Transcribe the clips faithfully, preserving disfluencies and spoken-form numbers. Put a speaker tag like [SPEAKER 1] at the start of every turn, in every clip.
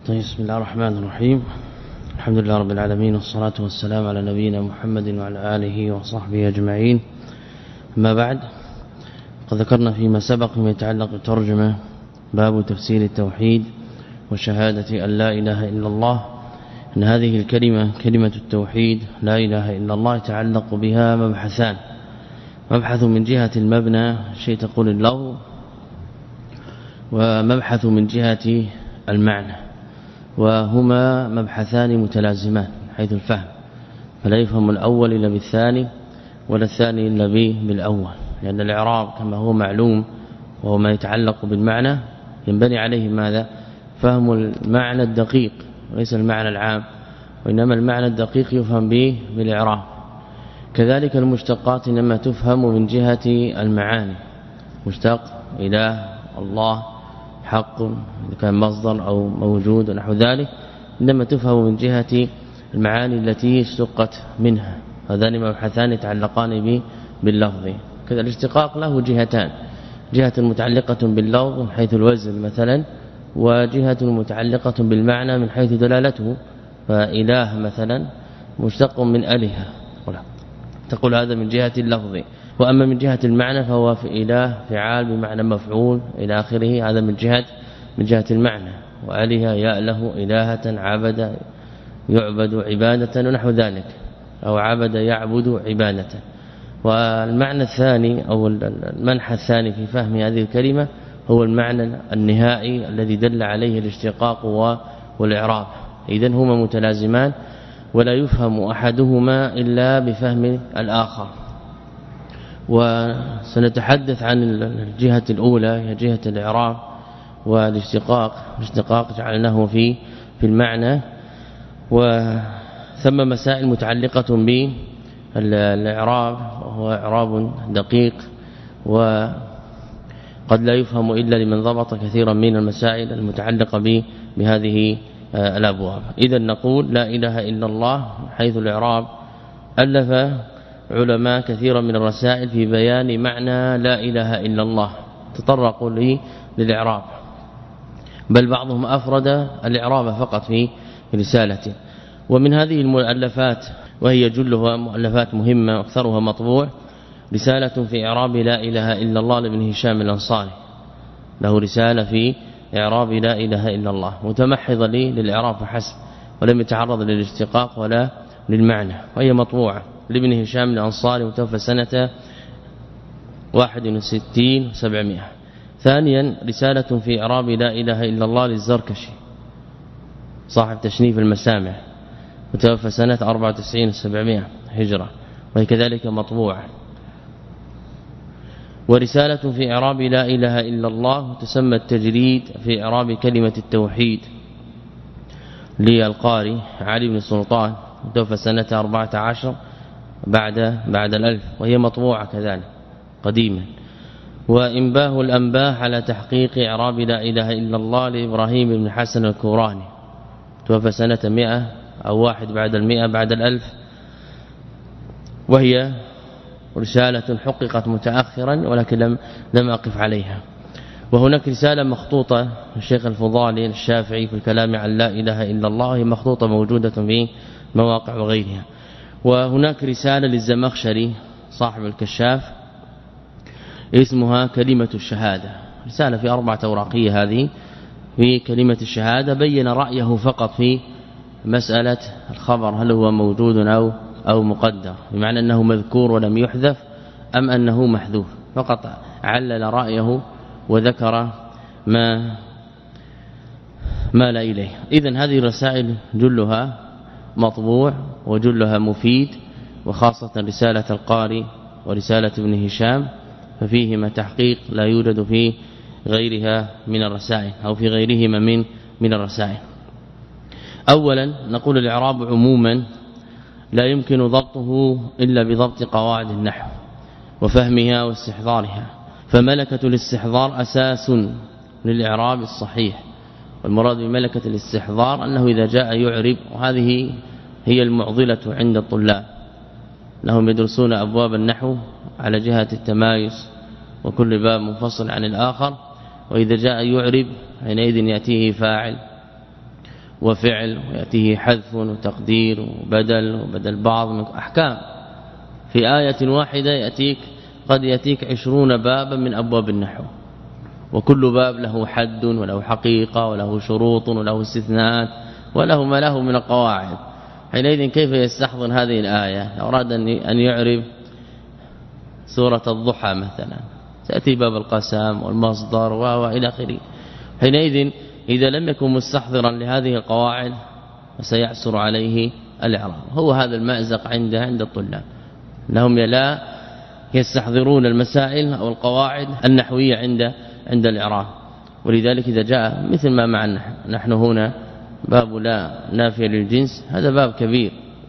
[SPEAKER 1] طيب بسم الله الرحمن الرحيم. الحمد لله رب العالمين والصلاة والسلام على نبينا محمد وعلى آله وصحبه أجمعين. أما بعد، قد ذكرنا فيما سبق فيما يتعلق بالترجمة باب تفسير التوحيد وشهادة أن لا إله إلا الله، أن هذه الكلمة كلمة التوحيد لا إله إلا الله يتعلق بها مبحثان: مبحث من جهة المبنى شيء تقول اللفظ، ومبحث من جهة المعنى، وهما مبحثان متلازمان حيث الفهم، فلا يفهم الأول إلا بالثاني ولا الثاني إلا بالأول، لأن الإعراب كما هو معلوم وهو ما يتعلق بالمعنى ينبني عليه ماذا؟ فهم المعنى الدقيق وليس المعنى العام، وإنما المعنى الدقيق يفهم به بالإعراب. كذلك المشتقات إنما تفهم من جهة المعاني، مشتق إله الله حق إذا كان مصدر أو موجود ونحو ذلك، إنما تفهم من جهة المعاني التي اشتقت منها. هذان مبحثان يتعلقان به باللفظ. كذا الاشتقاق له جهتان: جهة متعلقة باللفظ من حيث الوزن مثلا، وجهة متعلقة بالمعنى من حيث دلالته. فإله مثلا مشتق من أله، تقول هذا من جهة اللفظ، وأما من جهة المعنى فهو في إله فعال بمعنى مفعول إلى آخره، هذا من جهة من جهة المعنى. وأله يأله إلهة، عبد يعبد عبادة ونحو ذلك، أو عبد يعبد عبادة. والمعنى الثاني أو المنحى الثاني في فهم هذه الكلمة هو المعنى النهائي الذي دل عليه الاشتقاق والإعراب. إذن هما متلازمان ولا يفهم أحدهما إلا بفهم الآخر. وسنتحدث عن الجهة الأولى هي جهة الإعراب والاشتقاق. الاشتقاق جعلناه في في المعنى، وثم مسائل متعلقة بالإعراب وهو إعراب دقيق وقد لا يفهم إلا لمن ضبط كثيرا من المسائل المتعلقة به بهذه الأبواب. إذا نقول لا إله إلا الله حيث الإعراب. ألف علماء كثيرا من الرسائل في بيان معنى لا إله إلا الله، تطرقوا له للإعراب، بل بعضهم أفرد الإعراب فقط في رسالته. ومن هذه المؤلفات، وهي جلها مؤلفات مهمة واكثرها مطبوع، رسالة في إعراب لا إله إلا الله لابن هشام الأنصاري، له رسالة في إعراب لا إله إلا الله متمحضة لي للإعراب فحسب، ولم يتعرض للاشتقاق ولا للمعنى، وهي مطبوعة لابن هشام الأنصاري متوفى سنة واحد وستين وسبعمائة. ثانيا رسالة في إعراب لا إله إلا الله للزركشي صاحب تشنيف المسامع متوفى سنة أربعة وتسعين وسبعمائة هجرة، وهي كذلك مطبوعة. ورسالة في إعراب لا إله إلا الله تسمى التجريد في إعراب كلمة التوحيد للقاري علي بن سلطان متوفى سنة أربعة عشر بعد بعد الألف، وهي مطبوعة كذلك قديما. وإنباه الأنباه على تحقيق إعراب لا إله إلا الله لإبراهيم بن حسن الكوراني توفى سنة مئة أو واحد بعد المئة بعد الألف، وهي رسالة حققت متأخرا ولكن لم لم أقف عليها. وهناك رسالة مخطوطة الشيخ الفضالي الشافعي في الكلام عن لا إله إلا الله، هي مخطوطة موجودة في مواقع وغيرها. وهناك رسالة للزمخشري صاحب الكشاف اسمها كلمة الشهادة، رسالة في أربعة أوراقية هذه في كلمة الشهادة، بين رأيه فقط في مسألة الخبر هل هو موجود أو أو مقدر، بمعنى أنه مذكور ولم يحذف أم أنه محذوف، فقط علل رأيه وذكر ما مال إليه. إذن هذه الرسائل جلها مطبوع وجلها مفيد، وخاصة رسالة القاري ورسالة ابن هشام ففيهما تحقيق لا يوجد في غيرها من الرسائل أو في غيرهما من من الرسائل. أولا نقول الإعراب عموما لا يمكن ضبطه إلا بضبط قواعد النحو وفهمها واستحضارها، فملكة الاستحضار أساس للإعراب الصحيح. والمراد بملكة الاستحضار أنه إذا جاء يعرب، وهذه هي المعضلة عند الطلاب، أنهم يدرسون أبواب النحو على جهة التمايز وكل باب منفصل عن الآخر، وإذا جاء يعرب حينئذ يأتيه فاعل وفعل ويأتيه حذف وتقدير وبدل وبدل بعض من أحكام. في آية واحدة يأتيك قد يأتيك عشرون بابا من أبواب النحو، وكل باب له حد وله حقيقة وله شروط وله استثناءات وله ما له من القواعد. حينئذ كيف يستحضر هذه الآية؟ لو أراد أن يعرف سورة الضحى مثلا تأتي باب القسم والمصدر وإلى آخره. حينئذ إذا لم يكن مستحضرا لهذه القواعد فسيعسر عليه الإعراب. هو هذا المأزق عند عند الطلاب، انهم لا يستحضرون المسائل أو القواعد النحوية عند عند الإعراب. ولذلك إذا جاء مثل ما معنا نحن هنا باب لا نافية للجنس، هذا باب كبير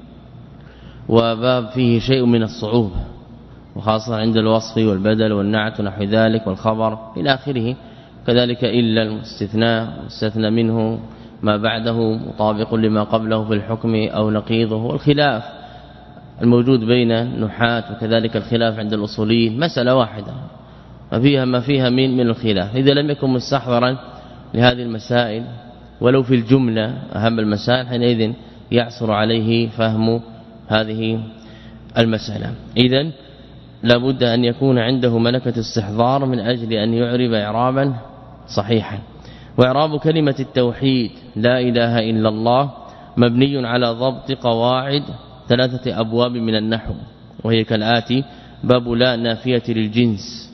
[SPEAKER 1] وباب فيه شيء من الصعوبة، وخاصة عند الوصف والبدل والنعت ونحو ذلك والخبر إلى آخره. كذلك إلا الاستثناء واستثنى منه ما بعده مطابق لما قبله في الحكم أو نقيضه، والخلاف الموجود بين النحاة وكذلك الخلاف عند الأصوليين مسألة واحدة فيها ما فيها من من الخلاف. إذا لم يكن مستحضرا لهذه المسائل ولو في الجملة أهم المسائل حينئذ يعسر عليه فهم هذه المسألة. إذن لابد أن يكون عنده ملكة استحضار من أجل أن يعرب إعرابا صحيحا. وإعراب كلمة التوحيد لا إله إلا الله مبني على ضبط قواعد ثلاثة أبواب من النحو، وهي كالآتي: باب لا نافية للجنس،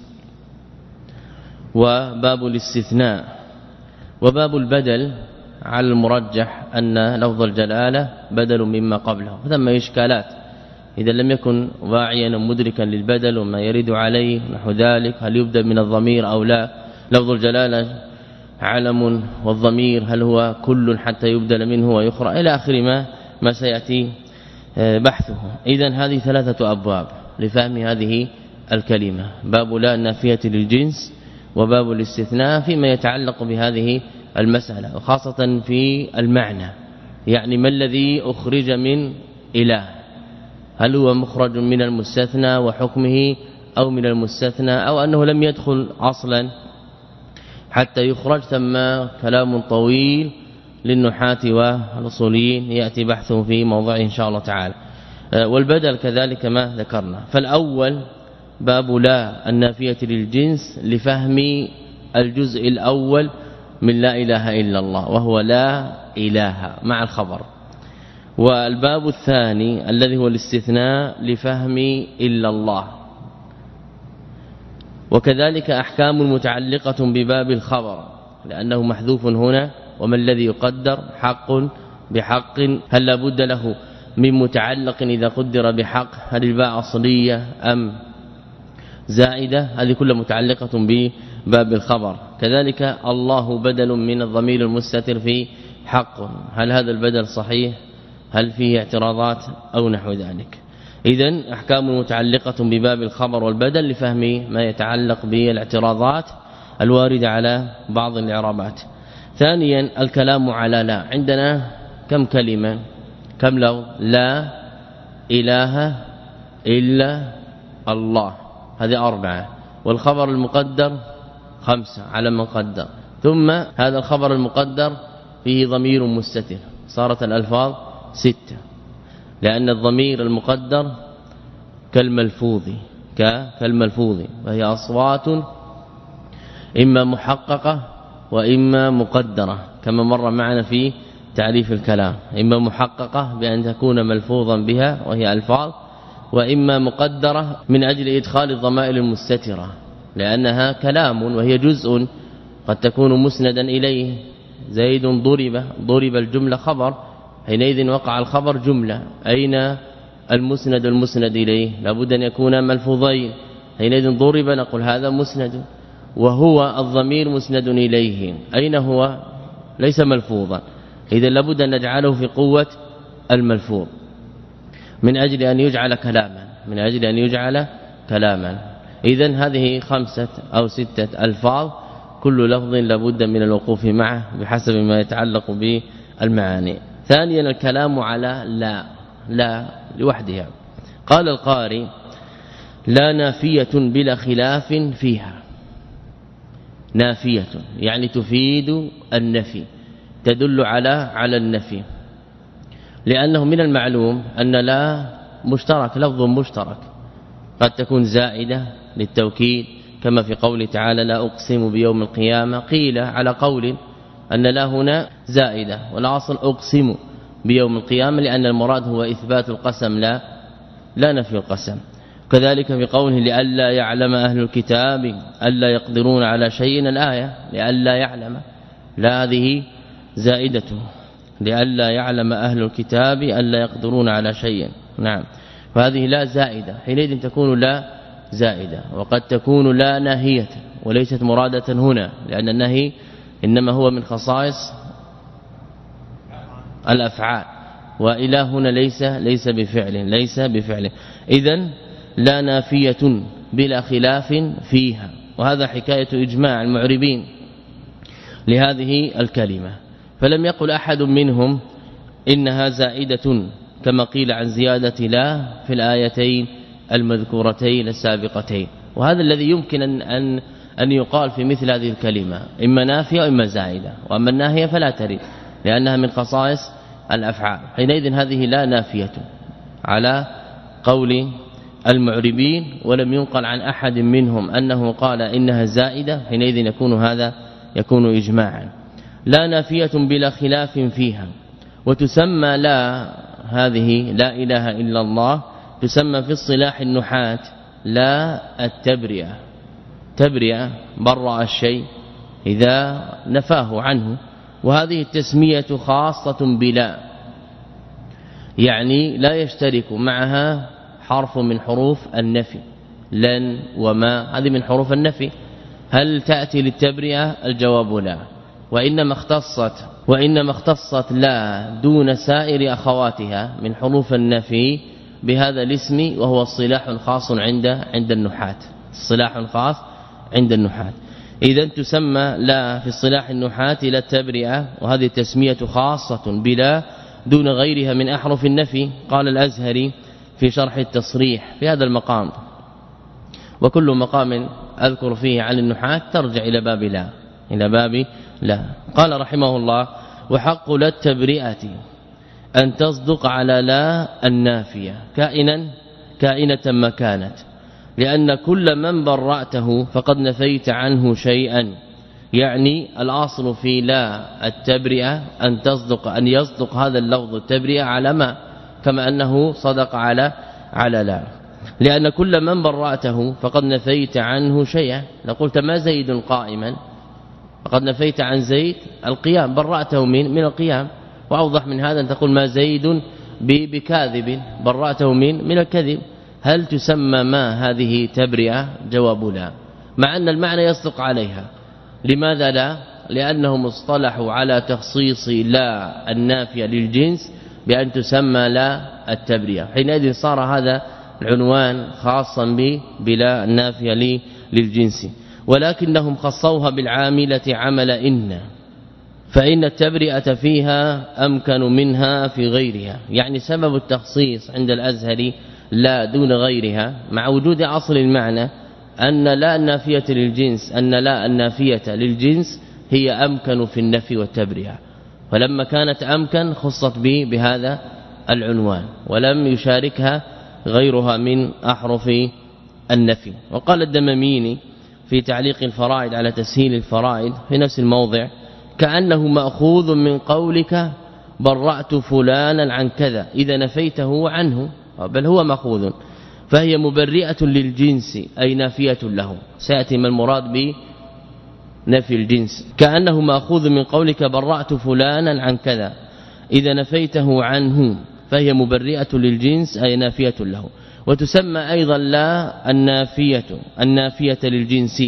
[SPEAKER 1] وباب الاستثناء، وباب البدل على المرجح أن لفظ الجلالة بدل مما قبله. ثم إشكالات إذا لم يكن واعيا مدركا للبدل وما يرد عليه نحو ذلك، هل يبدأ من الضمير أو لا؟ لفظ الجلالة علم والضمير هل هو كل حتى يبدل منه ويخرى إلى آخر ما ما سيأتي بحثه. إذن هذه ثلاثة أبواب لفهم هذه الكلمة: باب لا نافية للجنس، وباب الاستثناء فيما يتعلق بهذه المسألة، وخاصة في المعنى، يعني ما الذي أخرج من إله، هل هو مخرج من المستثنى وحكمه أو من المستثنى أو أنه لم يدخل أصلا حتى يخرج. ثم كلام طويل للنحاة والأصوليين يأتي بحثه في موضعه إن شاء الله تعالى. والبدل كذلك ما ذكرنا. فالأول باب لا النافية للجنس لفهم الجزء الأول من لا إله إلا الله، وهو لا إله مع الخبر. والباب الثاني الذي هو الاستثناء لفهم إلا الله، وكذلك أحكام متعلقة بباب الخبر لأنه محذوف هنا. وما الذي يقدر؟ حق بحق، هل لابد له من متعلق إذا قدر بحق؟ هل الباء أصلية أم زائدة؟ هذه كلها متعلقة بباب الخبر. كذلك الله بدل من الضمير المستتر في حق، هل هذا البدل صحيح؟ هل فيه اعتراضات أو نحو ذلك؟ إذن أحكام متعلقة بباب الخبر والبدل لفهم ما يتعلق بالاعتراضات الواردة على بعض الإعرابات. ثانيا الكلام على لا. عندنا كم كلمة؟ كم لو؟ لا إله إلا الله، هذه أربعة، والخبر المقدر خمسة على من قدر. ثم هذا الخبر المقدر فيه ضمير مستتر، صارت الألفاظ ستة، لأن الضمير المقدر كالملفوظ كالملفوظ وهي أصوات إما محققة وإما مقدرة، كما مر معنا في تعريف الكلام. إما محققة بأن تكون ملفوظا بها وهي ألفاظ، وإما مقدرة من أجل إدخال الضمائر المستترة لأنها كلام وهي جزء قد تكون مسندا إليه. زيد ضرب، ضرب الجملة خبر، حينئذ وقع الخبر جملة. أين المسند المسند إليه؟ لابد أن يكون ملفوظين، حينئذ ضرب نقول هذا مسند، وهو الضمير مسند إليه. أين هو؟ ليس ملفوظا، إذا لابد أن نجعله في قوة الملفوظ من أجل أن يجعل كلاما من أجل أن يجعل كلاما. إذن هذه خمسة أو ستة ألفاظ، كل لفظ لابد من الوقوف معه بحسب ما يتعلق بالمعاني. ثانيا الكلام على لا لا لوحدها. قال القاري: لا نافية بلا خلاف فيها. نافية يعني تفيد النفي، تدل على على النفي، لأنه من المعلوم أن لا مشترك، لفظ مشترك، قد تكون زائدة للتوكيد كما في قوله تعالى لا أقسم بيوم القيامة، قيل على قول أن لا هنا زائدة والأصل أقسم بيوم القيامة، لأن المراد هو إثبات القسم لا لا نفي القسم. كذلك في قوله لئلا يعلم أهل الكتاب ألا يقدرون على شيء، الآية لئلا يعلم، لا هذه زائدته، لئلا يعلم أهل الكتاب ألا يقدرون على شيء، نعم، فهذه لا زائدة، حينئذ تكون لا زائدة. وقد تكون لا ناهية وليست مرادة هنا، لأن النهي إنما هو من خصائص الأفعال، وإلى هنا ليس ليس بفعل ليس بفعل إذن لا نافية بلا خلاف فيها، وهذا حكاية إجماع المعربين لهذه الكلمة، فلم يقل أحد منهم إنها زائدة كما قيل عن زيادة لا في الآيتين المذكورتين السابقتين. وهذا الذي يمكن أن أن أن يقال في مثل هذه الكلمة، إما نافية وإما زائدة، وأما الناهية فلا ترد لأنها من خصائص الأفعال، حينئذ هذه لا نافية على قول المعربين، ولم ينقل عن أحد منهم أنه قال إنها زائدة، حينئذ يكون هذا يكون إجماعا. لا نافية بلا خلاف فيها، وتسمى لا هذه لا إله إلا الله، تسمى في اصطلاح النحاة لا التبرئة، تبرئة برأ الشيء إذا نفاه عنه، وهذه التسمية خاصة بلا، يعني لا يشترك معها حرف من حروف النفي، لن وما، هذه من حروف النفي. هل تأتي للتبرئة؟ الجواب لا، وإنما اختصت وإنما اختصت لا دون سائر أخواتها من حروف النفي بهذا الاسم، وهو اصطلاح خاص عند عند النحاة، اصطلاح خاص عند النحاة. إذا تسمى لا في اصطلاح النحاة لا التبرئة، وهذه التسمية خاصة بلا دون غيرها من أحرف النفي. قال الأزهري في شرح التصريح في هذا المقام، وكل مقام أذكر فيه عن النحاة ترجع إلى باب لا إلى باب لا. قال رحمه الله وحق لا التبرئة أن تصدق على لا النافية كائنا كائنة ما كانت، لأن كل من برأته فقد نفيت عنه شيئا، يعني الأصل في لا التبرئة أن تصدق أن يصدق هذا اللفظ التبرئة على ما، كما أنه صدق على على لا، لأن كل من برأته فقد نفيت عنه شيئا. لو قلت ما زيد قائما فقد نفيت عن زيد القيام، برأته من من القيام. وأوضح من هذا أن تقول ما زيد بكاذب، برأته من من الكذب. هل تسمى ما هذه تبرئة؟ جواب لا، مع أن المعنى يصدق عليها. لماذا لا؟ لأنهم اصطلحوا على تخصيص لا النافية للجنس بأن تسمى لا التبرئة، حينئذ صار هذا العنوان خاصا بلا النافية للجنس. ولكنهم خصوها بالعاملة عمل إن، فإن التبرئة فيها أمكن منها في غيرها، يعني سبب التخصيص عند الأزهري لا دون غيرها مع وجود أصل المعنى أن لا النافية للجنس أن لا النافية للجنس هي أمكن في النفي والتبرئة، فلما كانت أمكن خصت به بهذا العنوان ولم يشاركها غيرها من أحرف النفي. وقال الدماميني في تعليق الفرائد على تسهيل الفرائد في نفس الموضع كأنه مأخوذ من قولك برأت فلانا عن كذا إذا نفيته عنه، بل هو مأخوذ، فهي مبرئة للجنس أي نافية له. سيأتي ما المراد بنفي الجنس. كأنه مأخوذ من قولك برأت فلانا عن كذا إذا نفيته عنه، فهي مبرئة للجنس أي نافية له. وتسمى أيضا لا النافية النافية للجنس،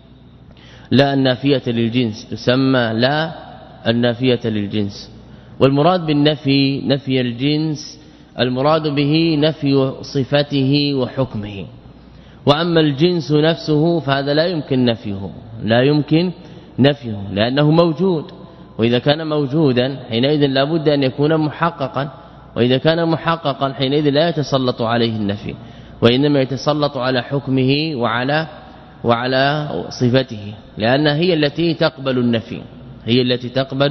[SPEAKER 1] لا النافية للجنس تسمى لا النافية للجنس. والمراد بالنفي نفي الجنس المراد به نفي صفته وحكمه، وأما الجنس نفسه فهذا لا يمكن نفيه لا يمكن نفيه لأنه موجود، وإذا كان موجودا حينئذ لا بد أن يكون محققا، وإذا كان محققا حينئذ لا يتسلط عليه النفي، وإنما يتسلط على حكمه وعلى وعلى صفته، لأنها هي التي تقبل النفي هي التي تقبل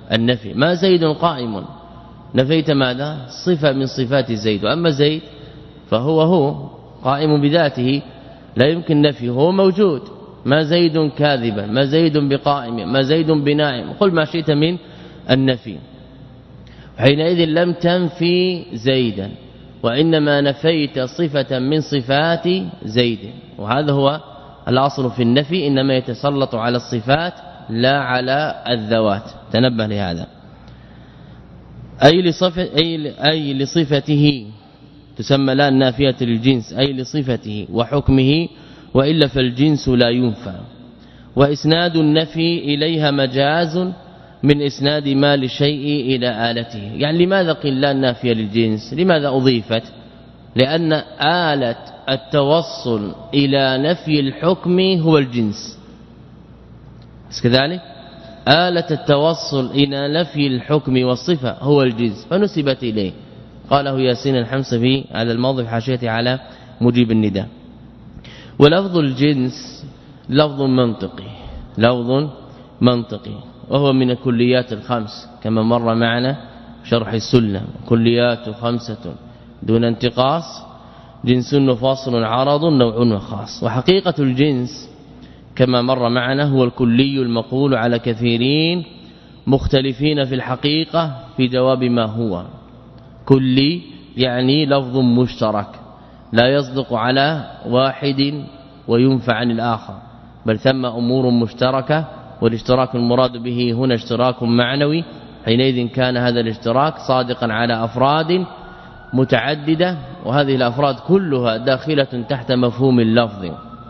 [SPEAKER 1] النفي. ما زيد قائم، نفيت ماذا؟ صفة من صفات زيد. وأما زيد فهو هو قائم بذاته لا يمكن نفيه، هو موجود. ما زيد كاذبا، ما زيد بقائم، ما زيد بنائم، قل ما شئت من النفي. حينئذ لم تنفي زيدا، وإنما نفيت صفة من صفات زيد. وهذا هو الأصل في النفي، إنما يتسلط على الصفات لا على الذوات. تنبه لهذا. أي لصفة أي أي لصفته تسمى لا النافية للجنس، أي لصفته وحكمه، وإلا فالجنس لا ينفى. وإسناد النفي إليها مجاز من إسناد ما لشيء إلى آلته. يعني لماذا قيل لا النافية للجنس؟ لماذا أضيفت؟ لأن آلة التوصل إلى نفي الحكم هو الجنس، كذلك آلة التوصل إلى نفي الحكم والصفة هو الجنس، فنسبت إليه. قاله ياسين الحمص في هذا الموضع في حاشيته على مجيب النداء. ولفظ الجنس لفظ منطقي، لفظ منطقي، وهو من الكليات الخمس كما مر معنا شرح السلم. كليات خمسة دون انتقاص، جنس وفاصل عرض نوع وخاص. وحقيقة الجنس كما مر معنا هو الكلي المقول على كثيرين مختلفين في الحقيقة في جواب ما هو. كلي يعني لفظ مشترك لا يصدق على واحد وينفى عن الآخر، بل ثم أمور مشتركة، والاشتراك المراد به هنا اشتراك معنوي. حينئذ كان هذا الاشتراك صادقا على أفراد متعددة، وهذه الأفراد كلها داخلة تحت مفهوم اللفظ،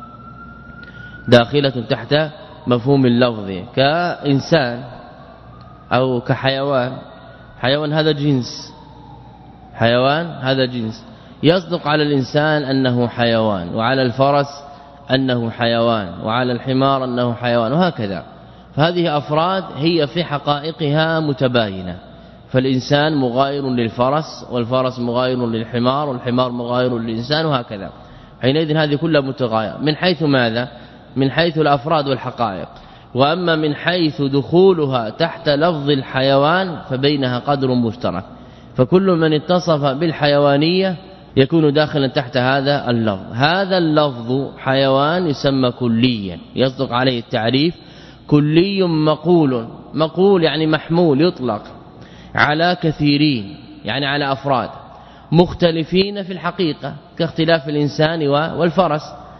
[SPEAKER 1] داخلة تحت مفهوم اللفظ. كإنسان أو كحيوان، حيوان هذا جنس، حيوان هذا جنس يصدق على الإنسان أنه حيوان، وعلى الفرس أنه حيوان، وعلى الحمار أنه حيوان، وهكذا. فهذه أفراد هي في حقائقها متباينة، فالإنسان مغاير للفرس، والفرس مغاير للحمار، والحمار مغاير للإنسان، وهكذا. حينئذ هذه كلها متغايرة من حيث ماذا؟ من حيث الأفراد والحقائق. وأما من حيث دخولها تحت لفظ الحيوان فبينها قدر مشترك، فكل من اتصف بالحيوانية يكون داخلا تحت هذا اللفظ. هذا اللفظ حيوان يسمى كليا، يصدق عليه التعريف كلي مقول. مقول يعني محمول، يطلق على كثيرين، يعني على أفراد مختلفين في الحقيقة، كاختلاف الإنسان والفرس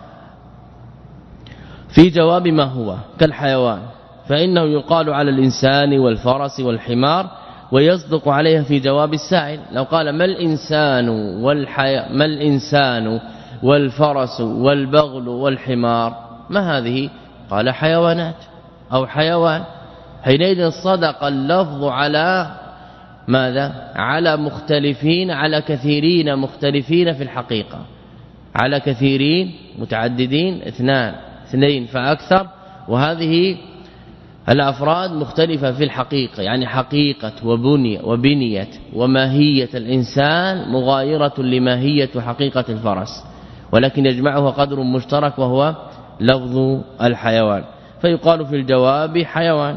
[SPEAKER 1] في جواب ما هو كالحيوان، فإنه يقال على الإنسان والفرس والحمار، ويصدق عليها في جواب السائل. لو قال ما الإنسان والحي... ما الإنسان والفرس والبغل والحمار، ما هذه؟ قال حيوانات أو حيوان. حينئذ صدق اللفظ على ماذا؟ على مختلفين، على كثيرين مختلفين في الحقيقة، على كثيرين متعددين، اثنان اثنين فأكثر، وهذه الأفراد مختلفة في الحقيقة، يعني حقيقة وبنية وبنية وماهية الإنسان مغايرة لماهية وحقيقة الفرس، ولكن يجمعها قدر مشترك وهو لفظ الحيوان، فيقال في الجواب حيوان.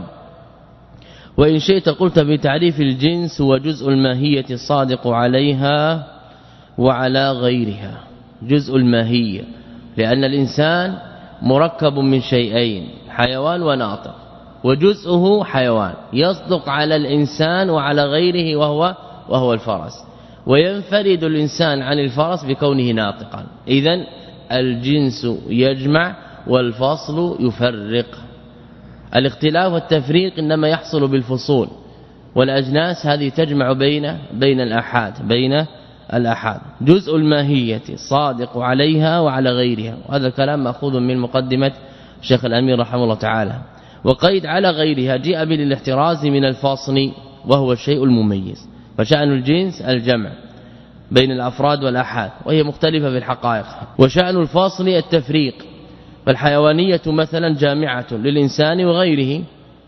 [SPEAKER 1] وإن شئت قلت بتعريف الجنس وجزء الماهية الصادق عليها وعلى غيرها. جزء الماهية، لأن الإنسان مركب من شيئين، حيوان وناطق، وجزءه حيوان يصدق على الإنسان وعلى غيره وهو وهو الفرس، وينفرد الإنسان عن الفرس بكونه ناطقا. إذن الجنس يجمع والفصل يفرق. الاختلاف والتفريق إنما يحصل بالفصول، والأجناس هذه تجمع بين بين الآحاد بين الآحاد. جزء الماهية صادق عليها وعلى غيرها، وهذا الكلام مأخوذ من مقدمة الشيخ الأمير رحمه الله تعالى. وقيد على غيرها جاء بالاحتراز من الفاصل وهو الشيء المميز. فشأن الجنس الجمع بين الأفراد والآحاد وهي مختلفة في الحقائق، وشأن الفاصل التفريق. فالحيوانية مثلا جامعة للإنسان وغيره،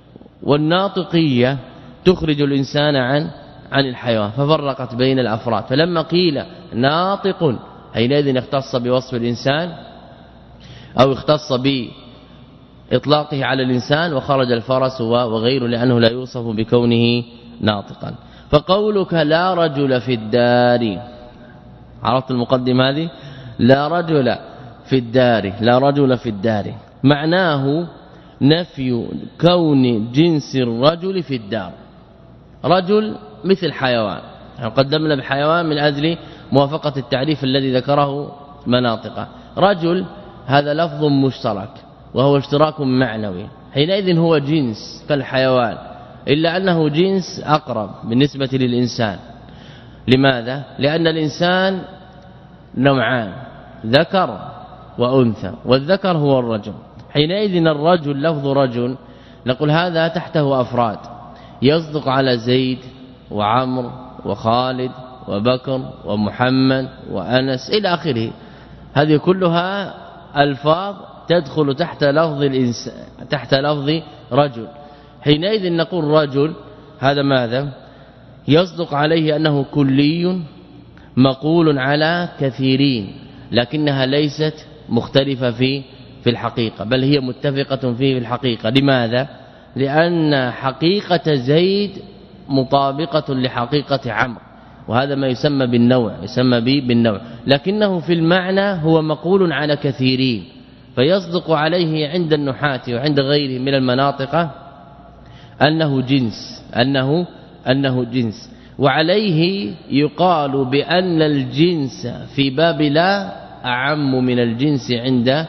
[SPEAKER 1] والناطقية تخرج الإنسان عن عن الحيوان، ففرقت بين الأفراد. فلما قيل ناطق حينئذ اختص بوصف الإنسان أو اختص إطلاقه على الإنسان وخرج الفرس وغيره لأنه لا يوصف بكونه ناطقا. فقولك لا رجل في الدار، عرفت المقدمة هذه؟ لا رجل في الدار، لا رجل في الدار معناه نفي كون جنس الرجل في الدار. رجل مثل حيوان، قدمنا بحيوان من أجل موافقة التعريف الذي ذكره مناطقه. رجل هذا لفظ مشترك وهو اشتراك معنوي، حينئذ هو جنس كالحيوان، إلا أنه جنس أقرب بالنسبة للإنسان. لماذا؟ لأن الإنسان نوعان، ذكر وأنثى، والذكر هو الرجل. حينئذ الرجل لفظ رجل نقول هذا تحته أفراد، يصدق على زيد وعمر وخالد وبكر ومحمد وأنس إلى آخره. هذه كلها ألفاظ تدخل تحت لفظ الإنسان، تحت لفظ رجل. حينئذ نقول رجل هذا ماذا؟ يصدق عليه أنه كلي مقول على كثيرين، لكنها ليست مختلفة في في الحقيقة، بل هي متفقة فيه في الحقيقة. لماذا؟ لأن حقيقة زيد مطابقة لحقيقة عمرو، وهذا ما يسمى بالنوع، يسمى به بالنوع، لكنه في المعنى هو مقول على كثيرين، فيصدق عليه عند النحاة وعند غيره من المناطق أنه جنس، أنه أنه جنس. وعليه يقال بأن الجنس في باب لا أعم من الجنس عند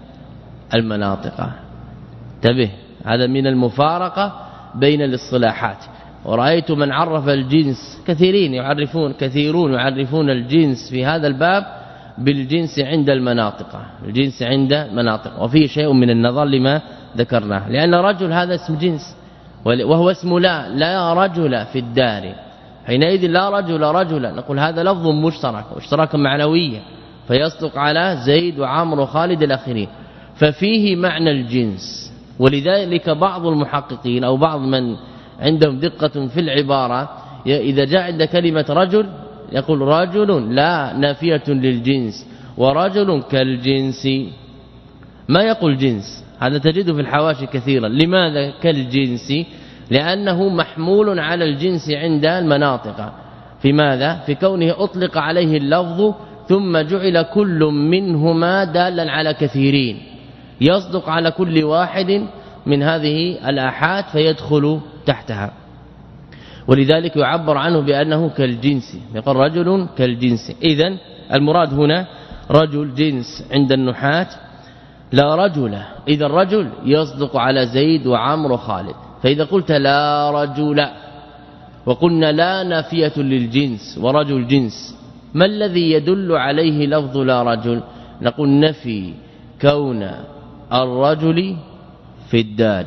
[SPEAKER 1] المناطق. انتبه، هذا من المفارقة بين الاصطلاحات. ورأيت من عرف الجنس، كثيرين يعرفون كثيرون يعرفون الجنس في هذا الباب بالجنس عند المناطق، الجنس عند المناطق، وفيه شيء من النظر لما ذكرناه، لأن رجل هذا اسم جنس وهو اسم لا لا رجل في الدار. حينئذ لا رجل رجلا نقول هذا لفظ مشترك واشتراك معنوية، فيصدق على زيد وعمر وخالد الآخرين، ففيه معنى الجنس. ولذلك بعض المحققين أو بعض من عندهم دقة في العبارة إذا جاء عند كلمة رجل يقول رجل لا نافية للجنس، ورجل كالجنس، ما يقول جنس. هذا تجده في الحواشي كثيرا. لماذا كالجنس؟ لأنه محمول على الجنس عند المناطق، في ماذا؟ في كونه أطلق عليه اللفظ ثم جعل كل منهما دالا على كثيرين، يصدق على كل واحد من هذه الآحاد فيدخل تحتها. ولذلك يعبر عنه بأنه كالجنس، يقول رجل كالجنس. إذن المراد هنا رجل جنس عند النحاة، لا رجل. إذا الرجل يصدق على زيد وعمر وخالد. فإذا قلت لا رجل وقلنا لا نافية للجنس ورجل جنس، ما الذي يدل عليه لفظ لا رجل؟ نقول نفي كون الرجل في الدار.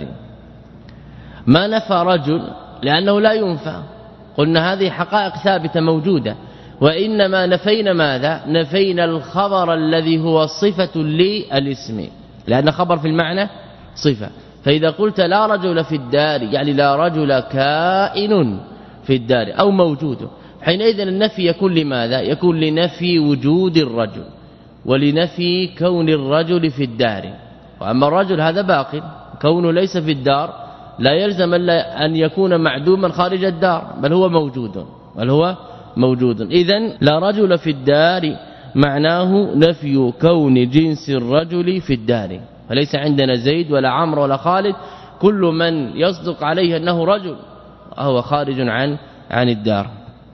[SPEAKER 1] ما نفى رجل لأنه لا ينفى، قلنا هذه حقائق ثابتة موجودة، وإنما نفينا ماذا؟ نفينا الخبر الذي هو صفة للاسم، لأن خبر في المعنى صفة. فإذا قلت لا رجل في الدار يعني لا رجل كائن في الدار أو موجود، حينئذ النفي يكون لماذا؟ يكون لنفي وجود الرجل ولنفي كون الرجل في الدار. وأما الرجل هذا باق، كونه ليس في الدار لا يلزم أن يكون معدوما خارج الدار، بل هو موجود، بل هو موجود. إذن لا رجل في الدار معناه نفي كون جنس الرجل في الدار، فليس عندنا زيد ولا عمرو ولا خالد، كل من يصدق عليه أنه رجل هو خارج عن عن الدار.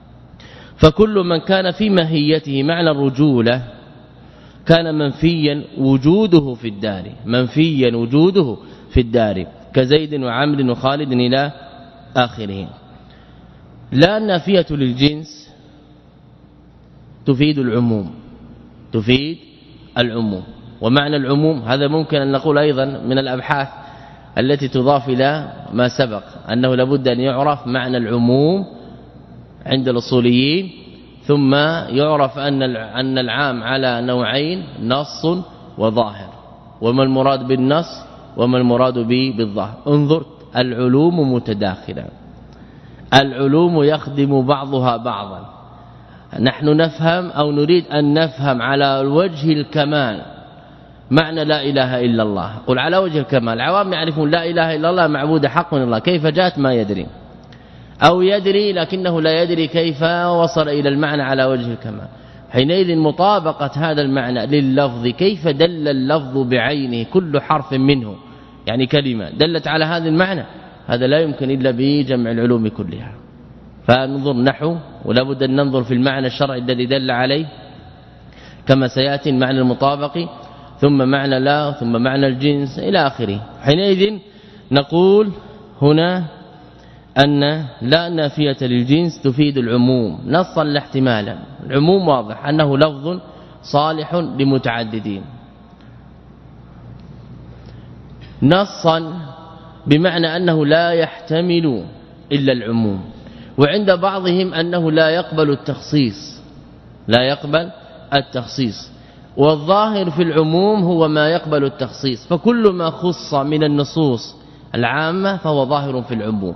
[SPEAKER 1] فكل من كان في ماهيته معنى الرجولة كان منفيا وجوده في الدار، منفيا وجوده في الدار، كزيد وعمر وخالد إلى آخره. لا نافية للجنس تفيد العموم، تفيد العموم. ومعنى العموم هذا ممكن أن نقول أيضا من الأبحاث التي تضاف إلى ما سبق، أنه لابد أن يعرف معنى العموم عند الأصوليين، ثم يعرف أن أن العام على نوعين، نص وظاهر، وما المراد بالنص وما المراد به بالظاهر. انظر، العلوم متداخلة، العلوم يخدم بعضها بعضا. نحن نفهم أو نريد أن نفهم على الوجه الكمال معنى لا إله إلا الله. قل على وجه الكمال. العوام يعرفون لا إله إلا الله معبود حق من الله، كيف جاءت ما يدري، أو يدري لكنه لا يدري كيف وصل إلى المعنى على وجه الكمال. حينئذ مطابقة هذا المعنى لللفظ، كيف دل اللفظ بعينه كل حرف منه، يعني كلمة دلت على هذا المعنى، هذا لا يمكن إلا بجمع العلوم كلها. فننظر نحو، ولا بد أن ننظر في المعنى الشرعي الذي دل عليه كما سيأتي المعنى المطابق، ثم معنى لا، ثم معنى الجنس إلى آخره. حينئذ نقول هنا أن لا نافية للجنس تفيد العموم نصا لا احتمالا. العموم واضح أنه لفظ صالح لمتعددين، نصا بمعنى أنه لا يحتمل إلا العموم، وعند بعضهم أنه لا يقبل التخصيص، لا يقبل التخصيص، والظاهر في العموم هو ما يقبل التخصيص، فكل ما خص من النصوص العامة فهو ظاهر في العموم،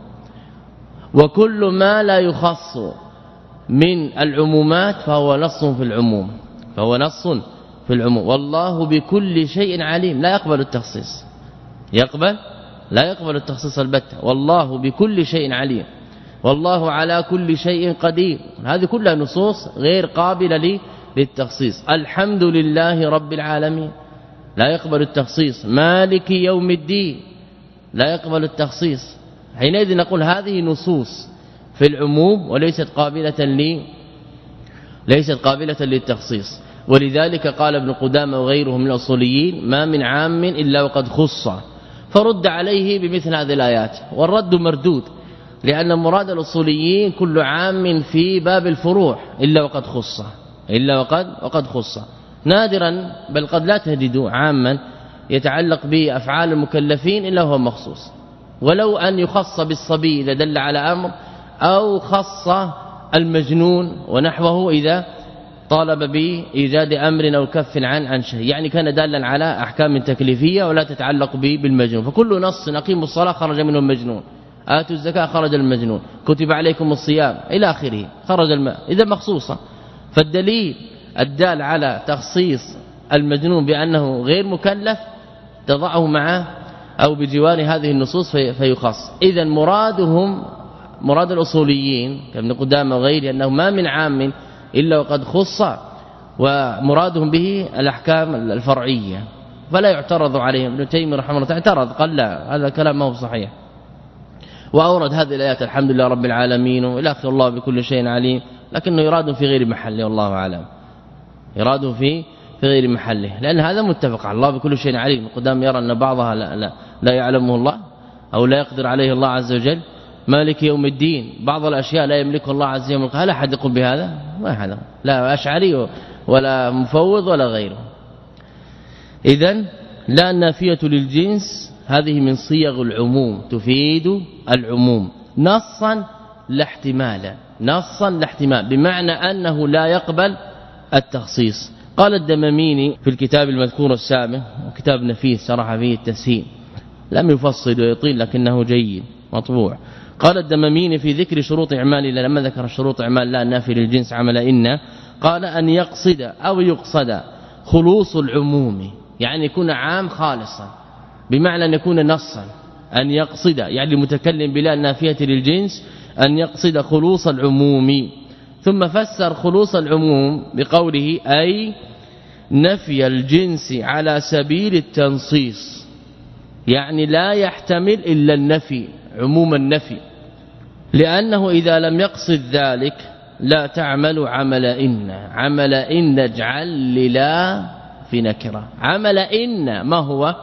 [SPEAKER 1] وكل ما لا يخص من العمومات فهو نص في العموم، فهو نص في العموم. والله بكل شيء عليم، لا يقبل التخصيص، يقبل لا يقبل التخصيص البتة. والله بكل شيء عليم، والله على كل شيء قدير، هذه كلها نصوص غير قابلة للتخصيص. الحمد لله رب العالمين لا يقبل التخصيص. مالك يوم الدين لا يقبل التخصيص. حينئذ نقول هذه نصوص في العموم وليست قابلة لي ليست قابلة للتخصيص. ولذلك قال ابن قدامة وغيره من الاصوليين ما من عام إلا وقد خص، فرد عليه بمثل هذه الآيات، والرد مردود، لأن مراد الاصوليين كل عام في باب الفروع إلا وقد خص، إلا وقد وقد خص. نادرا بل قد لا تجد عاما يتعلق بأفعال المكلفين إلا هو مخصوص، ولو أن يخص بالصبي إذا دل على أمر، أو خص المجنون ونحوه إذا طالب بإيجاد أمر أو كف عن عن شيء، يعني كان دالا على أحكام تكليفية ولا تتعلق به بالمجنون. فكل نص أقيموا الصلاة خرج منه المجنون، آتوا الزكاة خرج المجنون، كتب عليكم الصيام إلى آخره خرج الماء، إذا مخصوصة. فالدليل الدال على تخصيص المجنون بأنه غير مكلف تضعه معه أو بجوار هذه النصوص فيخص. إذا مرادهم مراد الأصوليين كابن قدامة وغيره أنه ما من عام إلا وقد خص، ومرادهم به الأحكام الفرعية، فلا يعترض عليهم. ابن تيمية رحمه الله اعترض قال لا، هذا كلام ما هو صحيح، وأورد هذه الآيات الحمد لله رب العالمين وإلى آخر الله بكل شيء عليم، لكنه يراد في غير محله والله أعلم، يراد في في غير محله، لأن هذا متفق على الله بكل شيء عليم. قدام يرى أن بعضها لا, لا, لا يعلمه الله أو لا يقدر عليه الله عز وجل. مالك يوم الدين بعض الأشياء لا يملكه الله عز وجل، هل أحد يقول بهذا؟ ما أحد، لا أشعري ولا مفوض ولا غيره. إذن لا نافية للجنس هذه من صيغ العموم تفيد العموم نصا لا احتمالا، نصا لا احتمال، بمعنى أنه لا يقبل التخصيص. قال الدماميني في الكتاب المذكور السابق، وكتاب نفيس شرح فيه التسهيل، لم يفصل ويطيل لكنه جيد مطبوع. قال الدماميني في ذكر شروط اعمال الله، لما ذكر شروط اعمال لا نافي للجنس عمل إن، قال أن يقصد أو يقصد خلوص العموم، يعني يكون عام خالصا، بمعنى أن يكون نصا. أن يقصد يعني المتكلم بلا نافية للجنس أن يقصد خلوص العموم. ثم فسر خلوص العموم بقوله أي نفي الجنس على سبيل التنصيص، يعني لا يحتمل إلا النفي، عموم النفي، لأنه إذا لم يقصد ذلك لا تعمل عمل إن. عمل إن اجعل للا في نكرة. عمل إن ما هو؟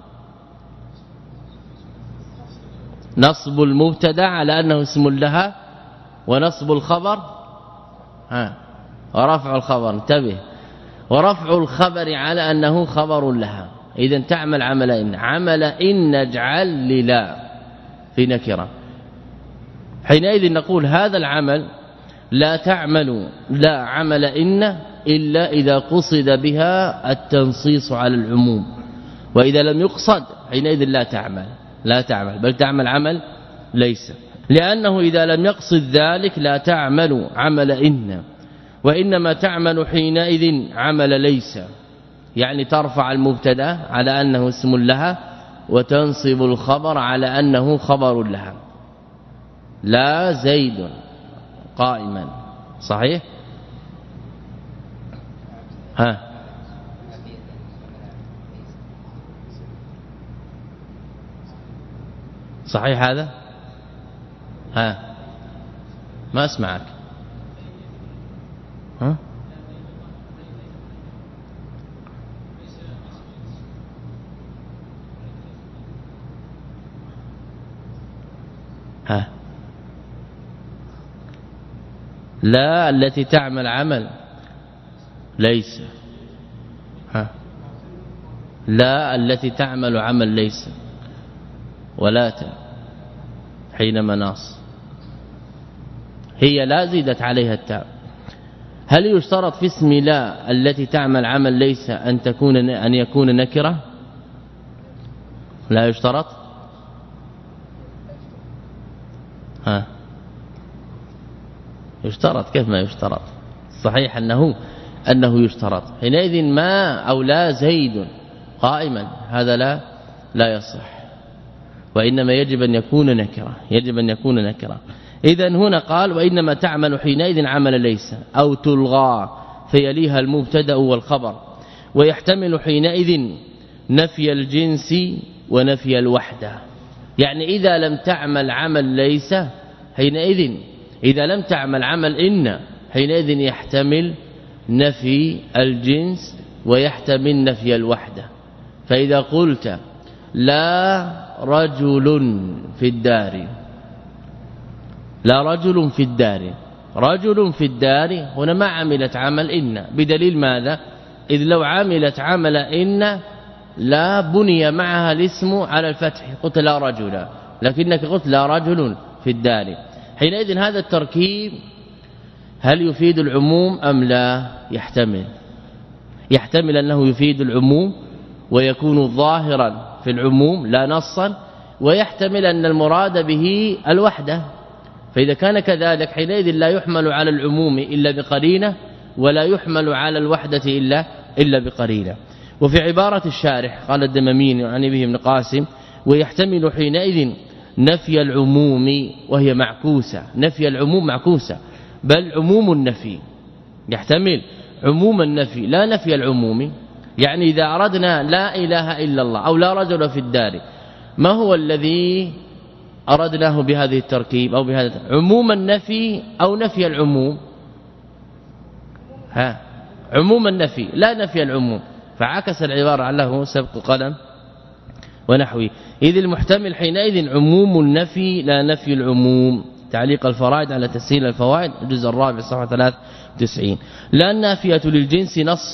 [SPEAKER 1] نصب المبتدا على أنه اسم لها، ونصب الخبر ها ورفع الخبر، انتبه، ورفع الخبر على أنه خبر لها. إذا تعمل عمل إن. عمل إن اجعل للا في نكرة. حينئذ نقول هذا العمل لا تعمل لا عمل إن إلا إذا قصد بها التنصيص على العموم، وإذا لم يقصد حينئذ لا تعمل لا تعمل بل تعمل عمل ليس، لأنه إذا لم يقصد ذلك لا تعمل عمل إن، وإنما تعمل حينئذ عمل ليس. يعني ترفع المبتدا على أنه اسم لها وتنصب الخبر على أنه خبر لها. لا زيد قائما صحيح. ها صحيح هذا. ها ما اسمعك. ها ها لا التي تعمل عمل ليس. ها لا التي تعمل عمل ليس ولا ت حينما ناص هي لا زيدت عليها التاء. هل يشترط في اسم لا التي تعمل عمل ليس أن تكون أن يكون نكرة؟ لا يشترط. ها يشترط. كيف ما يشترط؟ صحيح أنه أنه يشترط. حينئذ ما أو لا زيد قائما هذا لا لا يصح، وإنما يجب أن يكون نكرة. يجب أن يكون نكرة. إذن هنا قال وإنما تعمل حينئذ عمل ليس أو تلغى فيليها المبتدا والخبر، ويحتمل حينئذ نفي الجنس ونفي الوحدة. يعني إذا لم تعمل عمل ليس حينئذ إذا لم تعمل عمل إن حينئذ يحتمل نفي الجنس ويحتمل نفي الوحدة. فإذا قلت لا رجل في الدار، لا رجل في الدار، رجل في الدار هنا ما عملت عمل إن، بدليل ماذا؟ إذ لو عملت عمل إن لا بني معها الاسم على الفتح، قلت لا رجل، لكنك قلت لا رجل في الدار. حينئذ هذا التركيب هل يفيد العموم أم لا؟ يحتمل يحتمل أنه يفيد العموم ويكون ظاهرا في العموم لا نصا، ويحتمل أن المراد به الوحدة. فإذا كان كذلك حينئذ لا يحمل على العموم إلا بقرينة، ولا يحمل على الوحدة إلا إلا بقرينة. وفي عبارة الشارح قال الدمامين يعني به ابن قاسم ويحتمل حينئذ نفي العموم وهي معكوسة، نفي العموم معكوسة، بل عموم النفي يحتمل عموم النفي لا نفي العموم. يعني إذا أردنا لا إله إلا الله أو لا رجل في الدار، ما هو الذي أردناه بهذه التركيب أو بهذا عموم النفي أو نفي العموم؟ ها عموم النفي لا نفي العموم، فعكس العبارة له سبق قلم ونحوه. إذ المحتمل حينئذ عموم النفي لا نفي العموم. تعليق الفرائد على تسهيل الفوائد الجزء الرابع صفحة ثلاثة وتسعين. لا النافية للجنس نص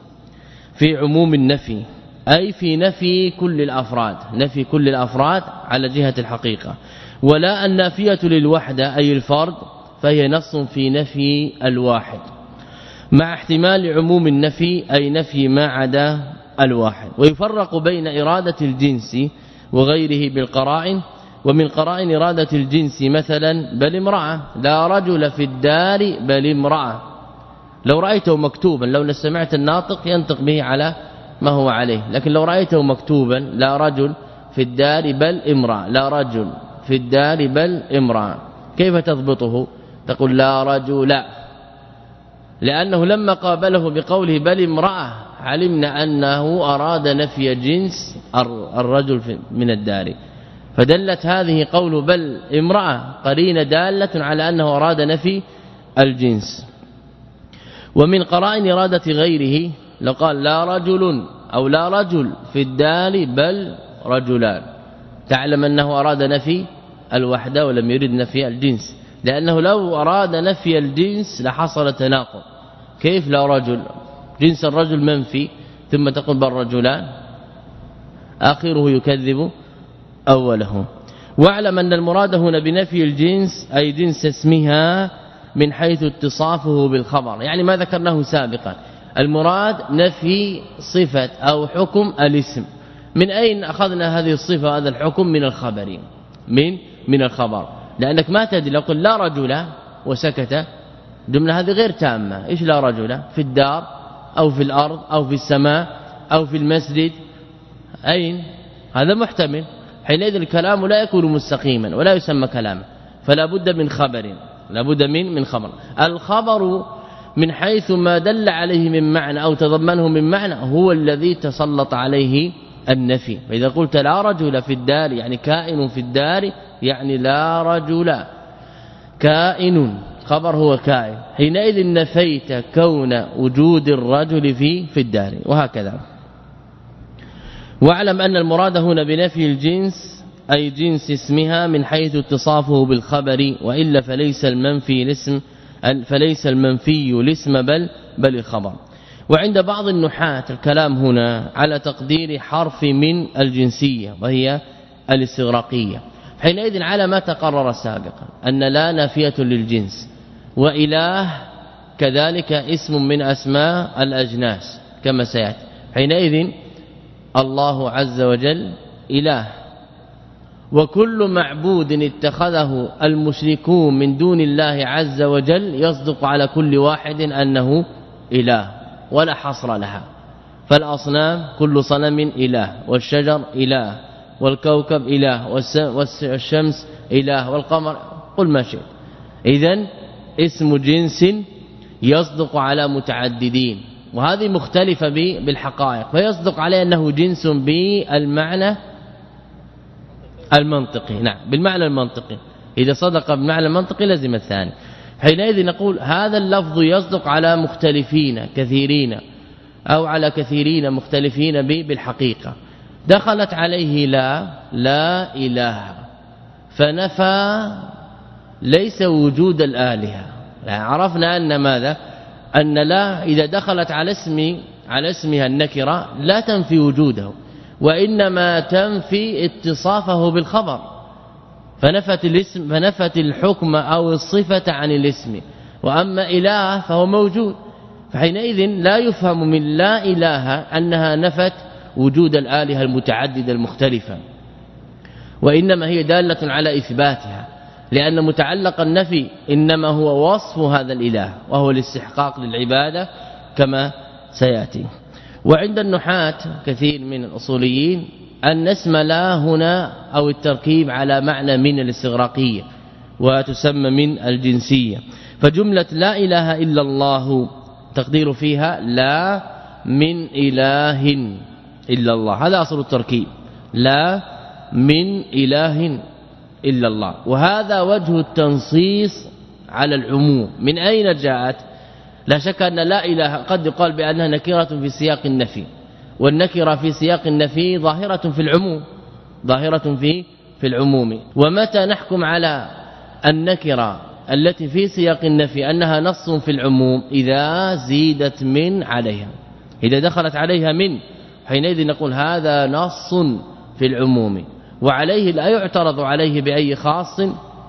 [SPEAKER 1] في عموم النفي، أي في نفي كل الأفراد، نفي كل الأفراد على جهة الحقيقة. ولا النافية للوحدة أي الفرد فهي نص في نفي الواحد، مع احتمال عموم النفي أي نفي ما عدا الواحد. ويفرق بين إرادة الجنس وغيره بالقرائن. ومن قرائن إرادة الجنس مثلا بل امرأة، لا رجل في الدار بل امرأة. لو رأيته مكتوبا لو سمعت الناطق ينطق به على ما هو عليه، لكن لو رأيته مكتوبا لا رجل في الدار بل امرأة، لا رجل في الدار بل امرأة، كيف تضبطه؟ تقول لا رجل، لأنه لما قابله بقوله بل امرأة علمنا أنه أراد نفي جنس الرجل من الدار، فدلت هذه قول بل امرأة قرينة دالة على أنه أراد نفي الجنس. ومن قرائن إرادة غيره لو قال لا رجل أو لا رجل في الدار بل رجلان، تعلم أنه أراد نفي الوحدة ولم يرد نفي الجنس، لأنه لو أراد نفي الجنس لحصل تناقض. كيف لا رجل جنس الرجل منفي ثم تقول بل رجلان؟ آخره يكذب أوله. واعلم أن المراد هنا بنفي الجنس أي جنس اسمها من حيث اتصافه بالخبر، يعني ما ذكرناه سابقا، المراد نفي صفة أو حكم الاسم. من أين أخذنا هذه الصفة وهذا الحكم؟ من الخبر، من من الخبر، لأنك ما تدري لو قل لا رجل وسكت جملة هذه غير تامة. إيش لا رجل في الدار؟ أو في الأرض أو في السماء أو في المسجد أين هذا محتمل. حينئذ الكلام لا يكون مستقيما ولا يسمى كلاما، فلا بد من خبر، لا بد من من خبر. الخبر من حيث ما دل عليه من معنى أو تضمنه من معنى هو الذي تسلط عليه النفي. فإذا قلت لا رجل في الدار يعني كائن في الدار يعني لا رجل، كائن خبر هو كائن، حينئذ نفيت كون وجود الرجل في في الدار. وهكذا. واعلم أن المراد هنا بنفي الجنس أي جنس اسمها من حيث اتصافه بالخبر، وإلا فليس المنفي الاسم فليس المنفي الاسم بل بل الخبر. وعند بعض النحاة الكلام هنا على تقدير حرف من الجنسية وهي الاستغراقية، حينئذ على ما تقرر سابقا أن لا نافية للجنس، وإله كذلك اسم من أسماء الأجناس كما سيأتي. حينئذ الله عز وجل إله، وكل معبود اتخذه المشركون من دون الله عز وجل يصدق على كل واحد أنه إله ولا حصر لها. فالأصنام كل صنم إله، والشجر إله، والكوكب إله، والشمس إله، والقمر، قل ما شئت. إذن اسم جنس يصدق على متعددين، وهذه مختلفة بالحقائق، فيصدق عليه أنه جنس بالمعنى المنطقي. نعم بالمعنى المنطقي، إذا صدق بالمعنى المنطقي لازم الثاني. حينئذ نقول هذا اللفظ يصدق على مختلفين كثيرين أو على كثيرين مختلفين بالحقيقة. دخلت عليه لا لا إله، فنفى ليس وجود الآلهة. عرفنا أن ماذا أن لا إذا دخلت على اسم على اسمها النكرة لا تنفي وجوده، وإنما تنفي اتصافه بالخبر، فنفت الاسم فنفت الحكم أو الصفة عن الاسم. وأما إله فهو موجود، فحينئذ لا يفهم من لا إله أنها نفت وجود الآلهة المتعددة المختلفة، وإنما هي دالة على إثباتها، لأن متعلق النفي إنما هو وصف هذا الإله وهو الاستحقاق للعبادة كما سيأتي. وعند النحاة كثير من الأصوليين أن اسم لا هنا أو التركيب على معنى من الاستغراقية وتسمى من الجنسية. فجملة لا إله إلا الله تقدير فيها لا من إله إلا الله، هذا أصل التركيب، لا من إله إلا الله. وهذا وجه التنصيص على العموم. من أين جاءت؟ لا شك أن لا إله قد يقال بأنها نكرة في سياق النفي، والنكرة في سياق النفي ظاهرة في العموم، ظاهرة في في العموم. ومتى نحكم على النكرة التي في سياق النفي أنها نص في العموم؟ إذا زيدت من عليها، إذا دخلت عليها من، حينئذ نقول هذا نص في العموم، وعليه لا يعترض عليه بأي خاص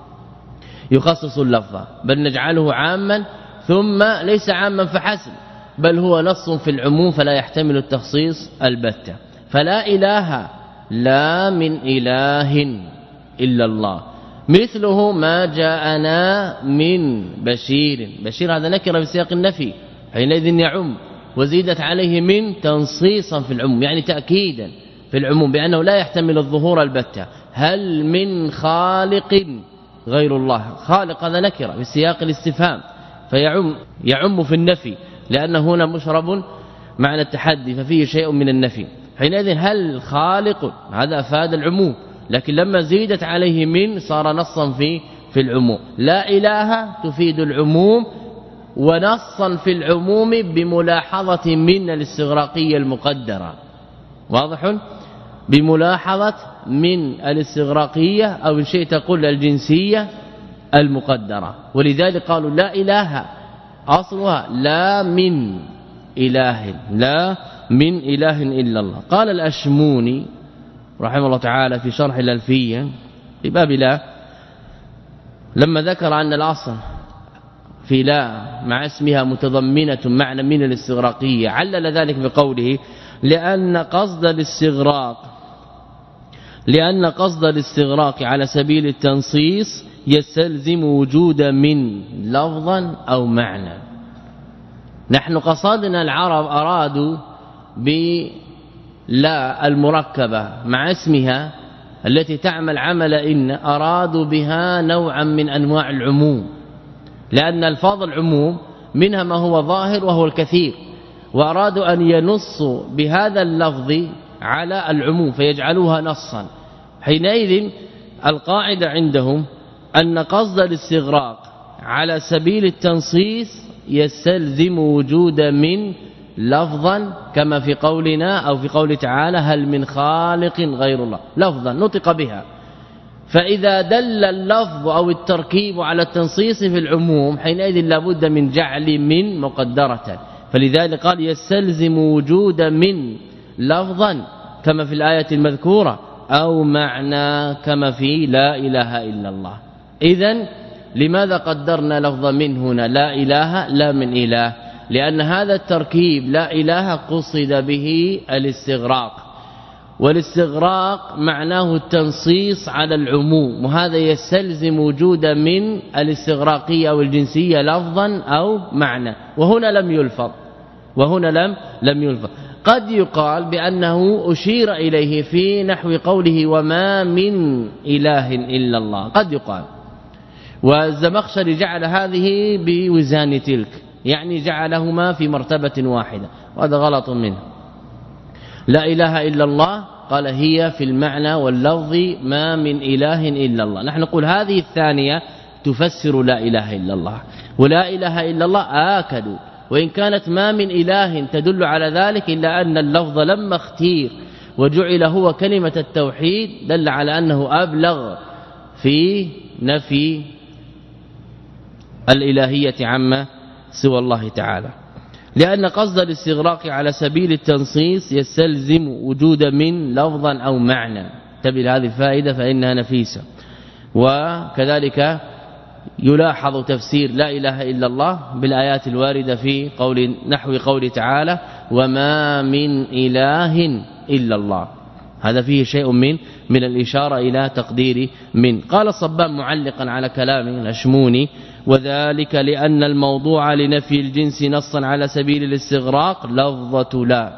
[SPEAKER 1] يخصص اللفظ، بل نجعله عاما، ثم ليس عاما فحسب، بل هو نص في العموم فلا يحتمل التخصيص البتة. فلا إله لا من إله إلا الله، مثله ما جاءنا من بشير. بشير هذا نكر في سياق النفي، حينئذ يعم، وزيدت عليه من تنصيصا في العموم، يعني تأكيدا في العموم بأنه لا يحتمل الظهور البتة. هل من خالق غير الله؟ خالق هذا نكره في سياق الاستفهام، فيعم يعم في النفي، لأن هنا مشرب معنى التحدي ففيه شيء من النفي. حينئذ هل خالق هذا أفاد العموم، لكن لما زيدت عليه من صار نصا في في العموم. لا إله تفيد العموم، ونصا في العموم بملاحظة من الاستغراقية المقدرة. واضح؟ بملاحظة من الاستغراقية أو شيء تقول الجنسية المقدرة. ولذلك قالوا لا إله أصلها لا من إله، لا من إله إلا الله. قال الأشموني رحمه الله تعالى في شرح الألفية في باب لا، لما ذكر أن الأصل في لا مع اسمها متضمنة معنى من الاستغراقية، علل ذلك بقوله لأن قصد الاستغراق لأن قصد الاستغراق على سبيل التنصيص يستلزم وجود من لفظا أو معنى. نحن قصدنا العرب أرادوا بلا المركبة مع اسمها التي تعمل عمل إن أرادوا بها نوعا من أنواع العموم، لأن الفاظ العموم منها ما هو ظاهر وهو الكثير، وأرادوا أن ينصوا بهذا اللفظ على العموم فيجعلوها نصا. حينئذ القاعدة عندهم أن قصد الاستغراق على سبيل التنصيص يستلزم وجود من لفظا كما في قولنا أو في قول تعالى هل من خالق غير الله، لفظا نطق بها. فإذا دل اللفظ أو التركيب على التنصيص في العموم حينئذ لابد من جعل من مقدرة، فلذلك قال يستلزم وجود من لفظا كما في الآية المذكورة أو معنى كما في لا إله إلا الله. إذن لماذا قدرنا لفظ من هنا لا إله لا من إله؟ لأن هذا التركيب لا إله قصد به الاستغراق، والاستغراق معناه التنصيص على العموم، وهذا يستلزم وجود من الاستغراقية أو الجنسية لفظا أو معنى، وهنا لم يلفظ وهنا لم لم يلفظ. قد يقال بأنه أشير إليه في نحو قوله وما من إله إلا الله، قد يقال. والزمخشري جعل هذه بوزان تلك، يعني جعلهما في مرتبة واحدة، وهذا غلط منه. لا إله إلا الله قال هي في المعنى واللفظ ما من إله إلا الله. نحن نقول هذه الثانية تفسر لا إله إلا الله، ولا إله إلا الله آكد، وإن كانت ما من إله تدل على ذلك إلا أن اللفظ لما اختير وجعل هو كلمة التوحيد دل على أنه أبلغ في نفي الإلهية عما سوى الله تعالى، لأن قصد الاستغراق على سبيل التنصيص يستلزم وجود من لفظا أو معنى. تبي هذه الفائدة فإنها نفيسة. وكذلك يلاحظ تفسير لا إله إلا الله بالآيات الواردة في قول نحو قول تعالى وما من إله إلا الله، هذا فيه شيء من من الإشارة إلى تقدير من. قال الصبان معلقا على كلام الأشموني وذلك لأن الموضوع لنفي الجنس نصا على سبيل الاستغراق لفظة لا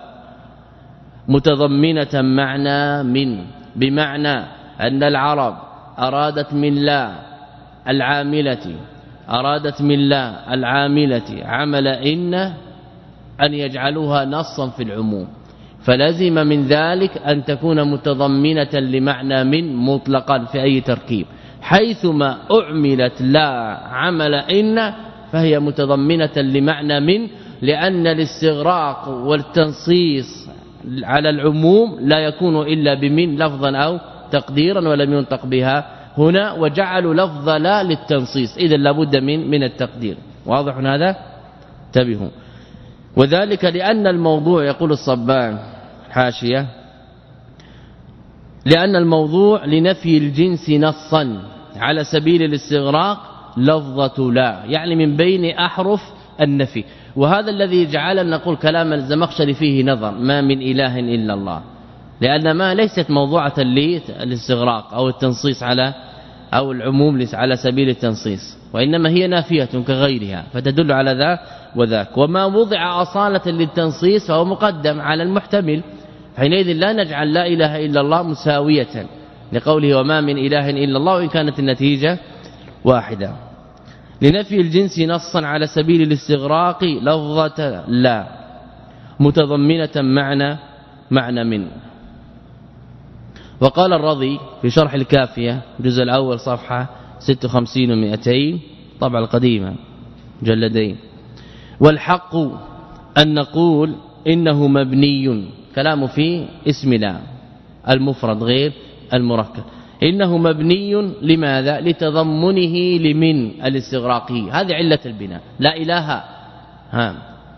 [SPEAKER 1] متضمنة معنى من، بمعنى أن العرب أرادت من لا العاملة أرادت من لا العاملة عمل إن أن يجعلوها نصا في العموم، فلازم من ذلك أن تكون متضمنة لمعنى من مطلقا في أي تركيب، حيثما أعملت لا عمل إن فهي متضمنة لمعنى من، لأن الاستغراق والتنصيص على العموم لا يكون إلا بمن لفظا أو تقديرا ولم ينطق بها هنا، وجعلوا لفظ لا للتنصيص، إذا لابد من من التقدير. واضح هذا؟ انتبهوا. وذلك لأن الموضوع يقول الصبان حاشية لأن الموضوع لنفي الجنس نصا على سبيل الاستغراق لفظة لا، يعني من بين أحرف النفي، وهذا الذي جعلنا نقول كلام الزمخشري فيه نظر ما من إله إلا الله، لأن ما ليست موضوعة للاستغراق أو التنصيص على أو العموم على سبيل التنصيص، وإنما هي نافية كغيرها فتدل على ذا وذاك. وما وضع أصالة للتنصيص فهو مقدم على المحتمل، حينئذ لا نجعل لا إله إلا الله مساوية لقوله وما من إله إلا الله وإن كانت النتيجة واحدة. لنفي الجنس نصا على سبيل الاستغراق لفظة لا متضمنة معنى معنى من. وقال الرضي في شرح الكافية الجزء الأول صفحة ستة وخمسين ومئتين طبعا القديمة جلدين: والحق أن نقول إنه مبني، كلام في اسم لا المفرد غير المركب، إنه مبني لماذا؟ لتضمنه لمن الاستغراقي، هذه علة البناء. لا إله ها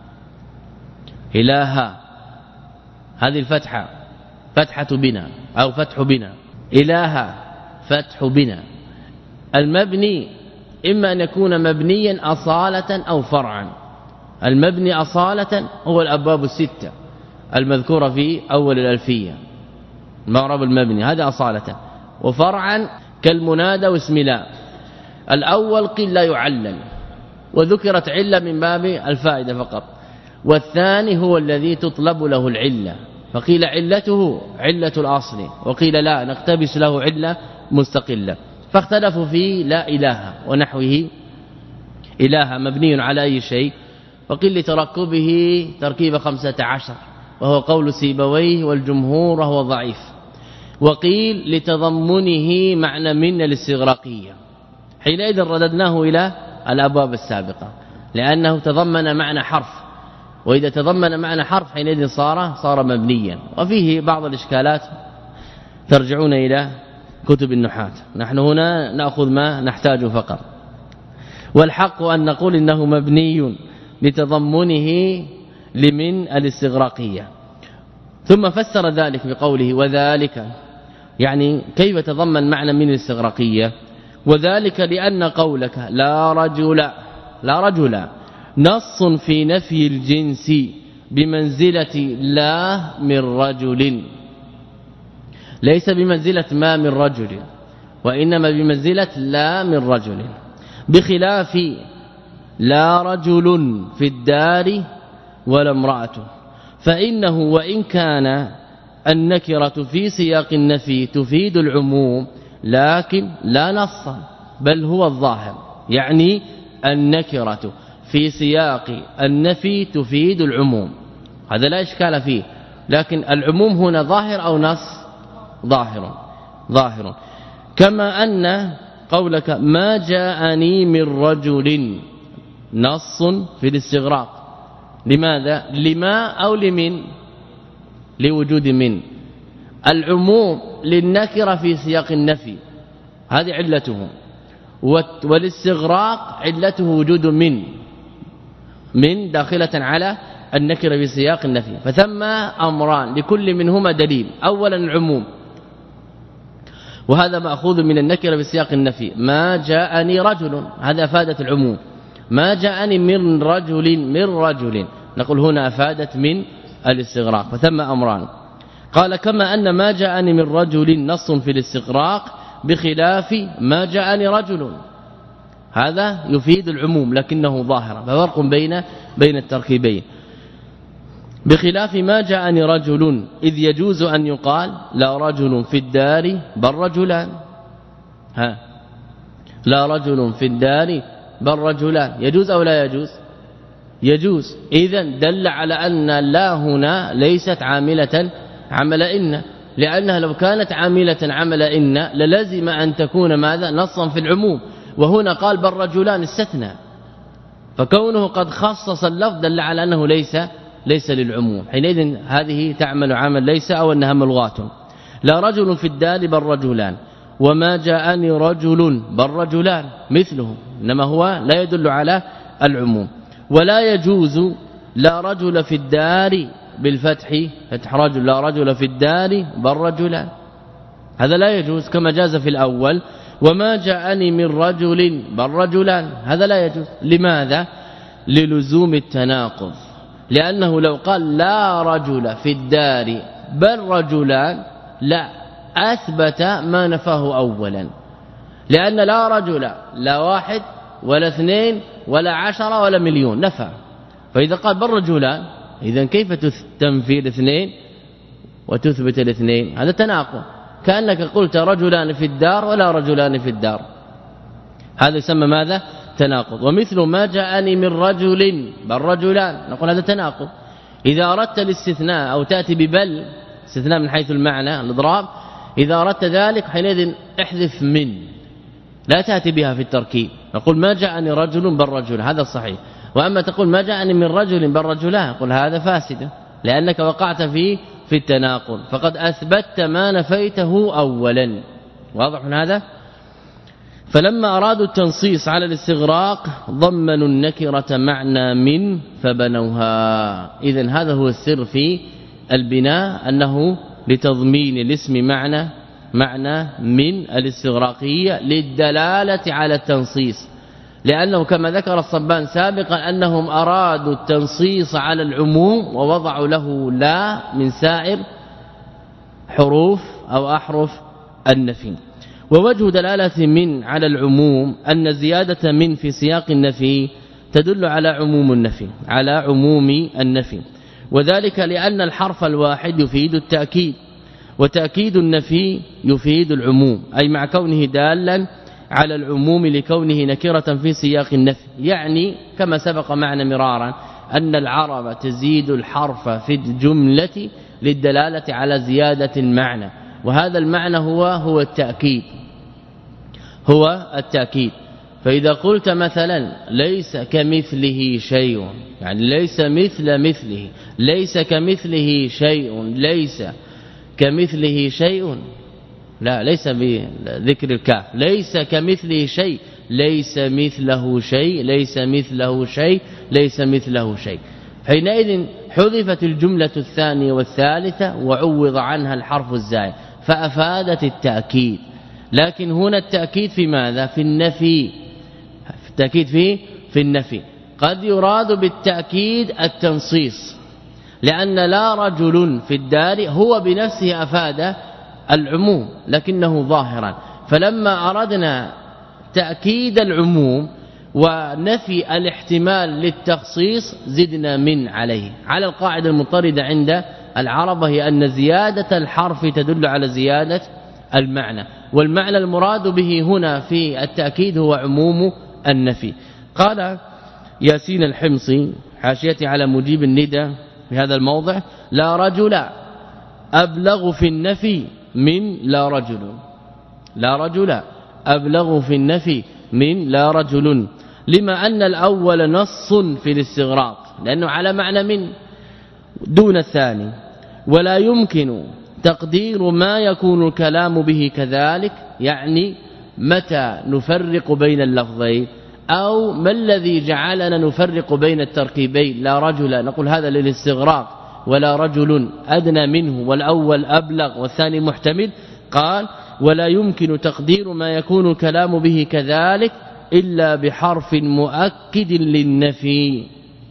[SPEAKER 1] إله هذه الفتحة فتحة بنا أو فتح بنا، إله فتح بنا. المبني إما أن يكون مبنيا أصالة أو فرعا. المبني أصالة هو الأبواب الستة المذكورة في أول الألفية، معرب المبني هذا أصالة، وفرعا كالمنادى واسم لا. الأول قيل لا يعلل وذكرت علة من باب الفائدة فقط، والثاني هو الذي تطلب له العلة، فقيل علته علة الأصل، وقيل لا نقتبس له علة مستقلة، فاختلفوا في لا إله ونحوه. إله مبني على أي شيء؟ وقيل لتركبه تركيب خمسة عشر وهو قول سيبويه والجمهور وهو ضعيف، وقيل لتضمنه معنى من الاستغراقية، حينئذ رددناه إلى الأبواب السابقة لأنه تضمن معنى حرف، وإذا تضمن معنى حرف حينئذ صار صار مبنيا. وفيه بعض الإشكالات ترجعون إلى كتب النحاة، نحن هنا نأخذ ما نحتاج فقط، والحق أن نقول إنه مبني لتضمنه لمن الاستغراقية. ثم فسر ذلك بقوله وذلك، يعني كيف تضمن معنى من الاستغراقية؟ وذلك لأن قولك لا رجل لا رجل نص في نفي الجنس بمنزلة لا من رجل، ليس بمنزلة ما من رجل، وإنما بمنزلة لا من رجل، بخلاف لا رجل في الدار ولا امرأته، فإنه وإن كان النكرة في سياق النفي تفيد العموم لكن لا نصا بل هو الظاهر، يعني النكرة في سياق النفي تفيد العموم، هذا لا إشكال فيه، لكن العموم هنا ظاهر أو نص؟ ظاهر ظاهر. كما أن قولك ما جاءني من رجل نص في الاستغراق، لماذا؟ لما أو لمن؟ لوجود من. العموم للنكرة في سياق النفي هذه علته، والاستغراق علته وجود من من داخلة على النكرة في سياق النفي، فثم أمران لكل منهما دليل. أولا العموم، وهذا مأخوذ من النكرة في سياق النفي، ما جاءني رجل هذا أفادت العموم، ما جاءني من رجل من رجل نقول هنا أفادت من الاستغراق، فثم أمران. قال كما أن ما جاءني من رجل نص في الاستغراق بخلاف ما جاءني رجل، هذا يفيد العموم لكنه ظاهر، ففرق بين بين التركيبين. بخلاف ما جاءني رجل إذ يجوز أن يقال لا رجل في الدار بل رجلان، ها لا رجل في الدار بل رجلان، يجوز أو لا يجوز؟ يجوز. إذن دل على أن لا هنا ليست عاملة عمل إن، لأنها لو كانت عاملة عمل إن للزم أن تكون ماذا؟ نصا في العموم، وهنا قال بل رجلان استثنى، فكونه قد خصص اللفظ دل على أنه ليس ليس للعموم، حينئذ هذه تعمل عمل ليس أو أنها ملغاة. لا رجل في الدار بل رجلان، وما جاءني رجل بل رجلان مثله، إنما هو لا يدل على العموم. ولا يجوز لا رجل في الدار بالفتح فتح رجل، لا رجل في الدار بل رجلان، هذا لا يجوز كما جاز في الأول. وما جاءني من رجل بل رجلان، هذا لا يجوز. لماذا؟ للزوم التناقض، لأنه لو قال لا رجل في الدار بل رجلان لا أثبت ما نفاه أولا، لأن لا رجل لا واحد ولا اثنين ولا عشرة ولا مليون نفى، فإذا قال بل رجلان إذن كيف تنفي الاثنين وتثبت الاثنين؟ هذا تناقض، كأنك قلت رجلان في الدار ولا رجلان في الدار، هذا يسمى ماذا؟ تناقض. ومثل ما جاءني من رجل بل رجلان نقول هذا تناقض. إذا أردت الاستثناء أو تأتي ببل استثناء من حيث المعنى الاضراب، إذا أردت ذلك حينئذ احذف من، لا تأتي بها في التركيب، نقول ما جاءني رجل بل رجل، هذا الصحيح. وأما تقول ما جاءني من رجل بل رجلان نقول هذا فاسد، لأنك وقعت في في التناقض، فقد أثبتت ما نفيته أولا. واضح من هذا؟ فلما أرادوا التنصيص على الاستغراق ضمنوا النكرة معنى من فبنوها. إذن هذا هو السر في البناء، أنه لتضمين الاسم معنى معنى من الاستغراقية للدلالة على التنصيص، لأنه كما ذكر الصبان سابقا أنهم أرادوا التنصيص على العموم ووضعوا له لا من سائر حروف أو أحرف النفي. ووجه دلالة من على العموم أن زيادة من في سياق النفي تدل على عموم النفي على عموم النفي وذلك لأن الحرف الواحد يفيد التأكيد وتأكيد النفي يفيد العموم أي مع كونه دالا على العموم لكونه نكرة في سياق النفي يعني كما سبق معنا مرارا أن العرب تزيد الحرف في الجملة للدلالة على زيادة المعنى وهذا المعنى هو هو التأكيد هو التأكيد فإذا قلت مثلا ليس كمثله شيء يعني ليس مثل مثله ليس كمثله شيء ليس كمثله شيء لا ليس بذكر الكاف ليس كمثله شيء ليس مثله شيء ليس مثله شيء ليس مثله شيء حينئذ حذفت الجملة الثانية والثالثة وعوض عنها الحرف الزائد فأفادت التأكيد لكن هنا التأكيد في ماذا في النفي التأكيد في في النفي قد يراد بالتأكيد التنصيص لأن لا رجل في الدار هو بنفسه أفاد العموم لكنه ظاهرا فلما أردنا تأكيد العموم ونفي الاحتمال للتخصيص زدنا من عليه على القاعدة المضطردة عند العرب هي أن زيادة الحرف تدل على زيادة المعنى والمعنى المراد به هنا في التأكيد هو عموم النفي قال ياسين الحمصي حاشيته على مجيب الندى في هذا الموضع لا رجل أبلغ في النفي من لا رجل لا رجل أبلغ في النفي من لا رجل لما أن الأول نص في الاستغراق لأنه على معنى من دون الثاني ولا يمكن تقدير ما يكون الكلام به كذلك يعني متى نفرق بين اللفظين أو ما الذي جعلنا نفرق بين التركيبين لا رجل نقول هذا للاستغراق ولا رجل أدنى منه والأول أبلغ والثاني محتمل قال ولا يمكن تقدير ما يكون الكلام به كذلك إلا بحرف مؤكد للنفي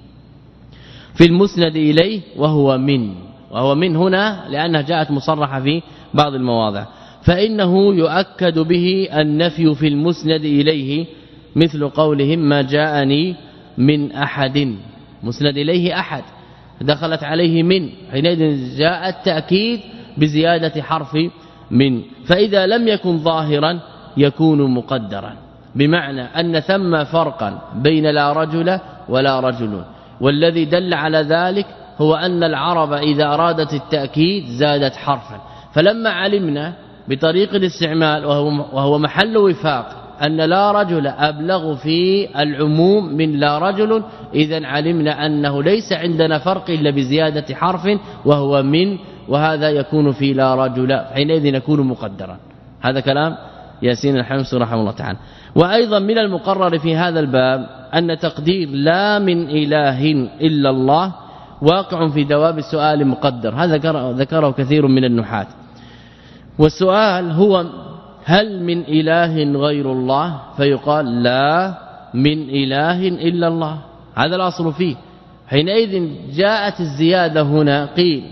[SPEAKER 1] في المسند إليه وهو من وهو من هنا لأنها جاءت مصرحة في بعض المواضع فإنه يؤكد به النفي في المسند إليه مثل قولهم ما جاءني من أحد مسند إليه أحد دخلت عليه من حينئذ جاء التأكيد بزيادة حرف من فإذا لم يكن ظاهرا يكون مقدرا بمعنى أن ثم فرقا بين لا رجل ولا رجل والذي دل على ذلك هو أن العرب إذا أرادت التأكيد زادت حرفا فلما علمنا بطريق الاستعمال وهو محل وفاق أن لا رجل أبلغ في العموم من لا رجل إذن علمنا أنه ليس عندنا فرق إلا بزيادة حرف وهو من وهذا يكون في لا رجل حينئذ يكون مقدرا هذا كلام ياسين الحمصي رحمه الله تعالى وأيضا من المقرر في هذا الباب أن تقدير لا من إله إلا الله واقع في جواب السؤال مقدر هذا ذكره كثير من النحاة والسؤال هو هل من إله غير الله فيقال لا من إله إلا الله هذا الأصل فيه حينئذ جاءت الزيادة هنا قيل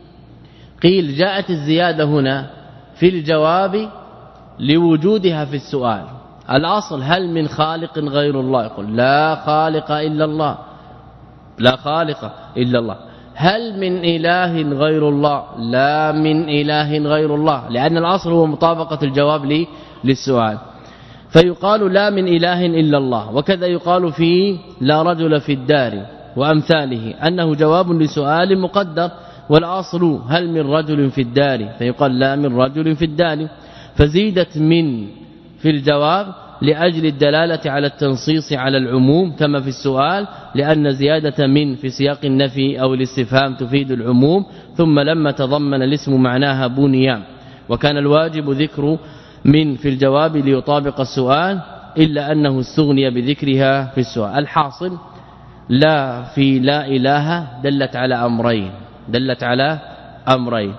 [SPEAKER 1] قيل جاءت الزيادة هنا في الجواب لوجودها في السؤال الأصل هل من خالق غير الله يقول لا خالق إلا الله لا خالق إلا الله هل من إله غير الله لا من إله غير الله لأن الأصل هو مطابقة الجواب لي للسؤال فيقال لا من إله إلا الله وكذا يقال في لا رجل في الدار وأمثاله أنه جواب لسؤال مقدر والأصل هل من رجل في الدار فيقال لا من رجل في الدار فزيدت من في الجواب لأجل الدلالة على التنصيص على العموم كما في السؤال لأن زيادة من في سياق النفي أو الاستفهام تفيد العموم ثم لما تضمن الاسم معناها بنيان وكان الواجب ذكر من في الجواب ليطابق السؤال إلا أنه استغني بذكرها في السؤال الحاصل لا في لا إله دلت على أمرين دلت على أمرين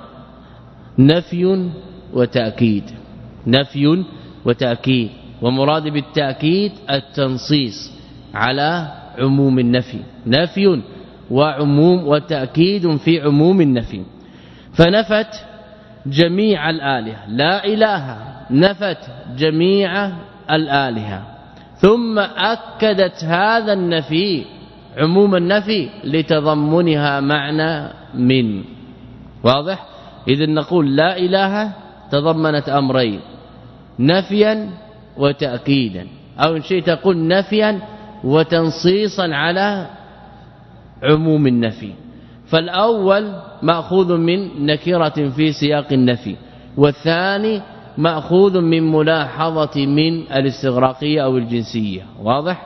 [SPEAKER 1] نفي وتأكيد نفي وتأكيد ومراد بالتأكيد التنصيص على عموم النفي نفي وعموم وتأكيد في عموم النفي فنفت جميع الآلهة لا إله نفت جميع الآلهة ثم أكدت هذا النفي عموم النفي لتضمنها معنى من. واضح؟ إذن نقول لا إله تضمنت أمرين، نفيا وتأكيدا، أو إن شئت تقول نفيا وتنصيصا على عموم النفي. فالأول مأخوذ من نكرة في سياق النفي، والثاني مأخوذ من ملاحظة من الاستغراقية أو الجنسية. واضح؟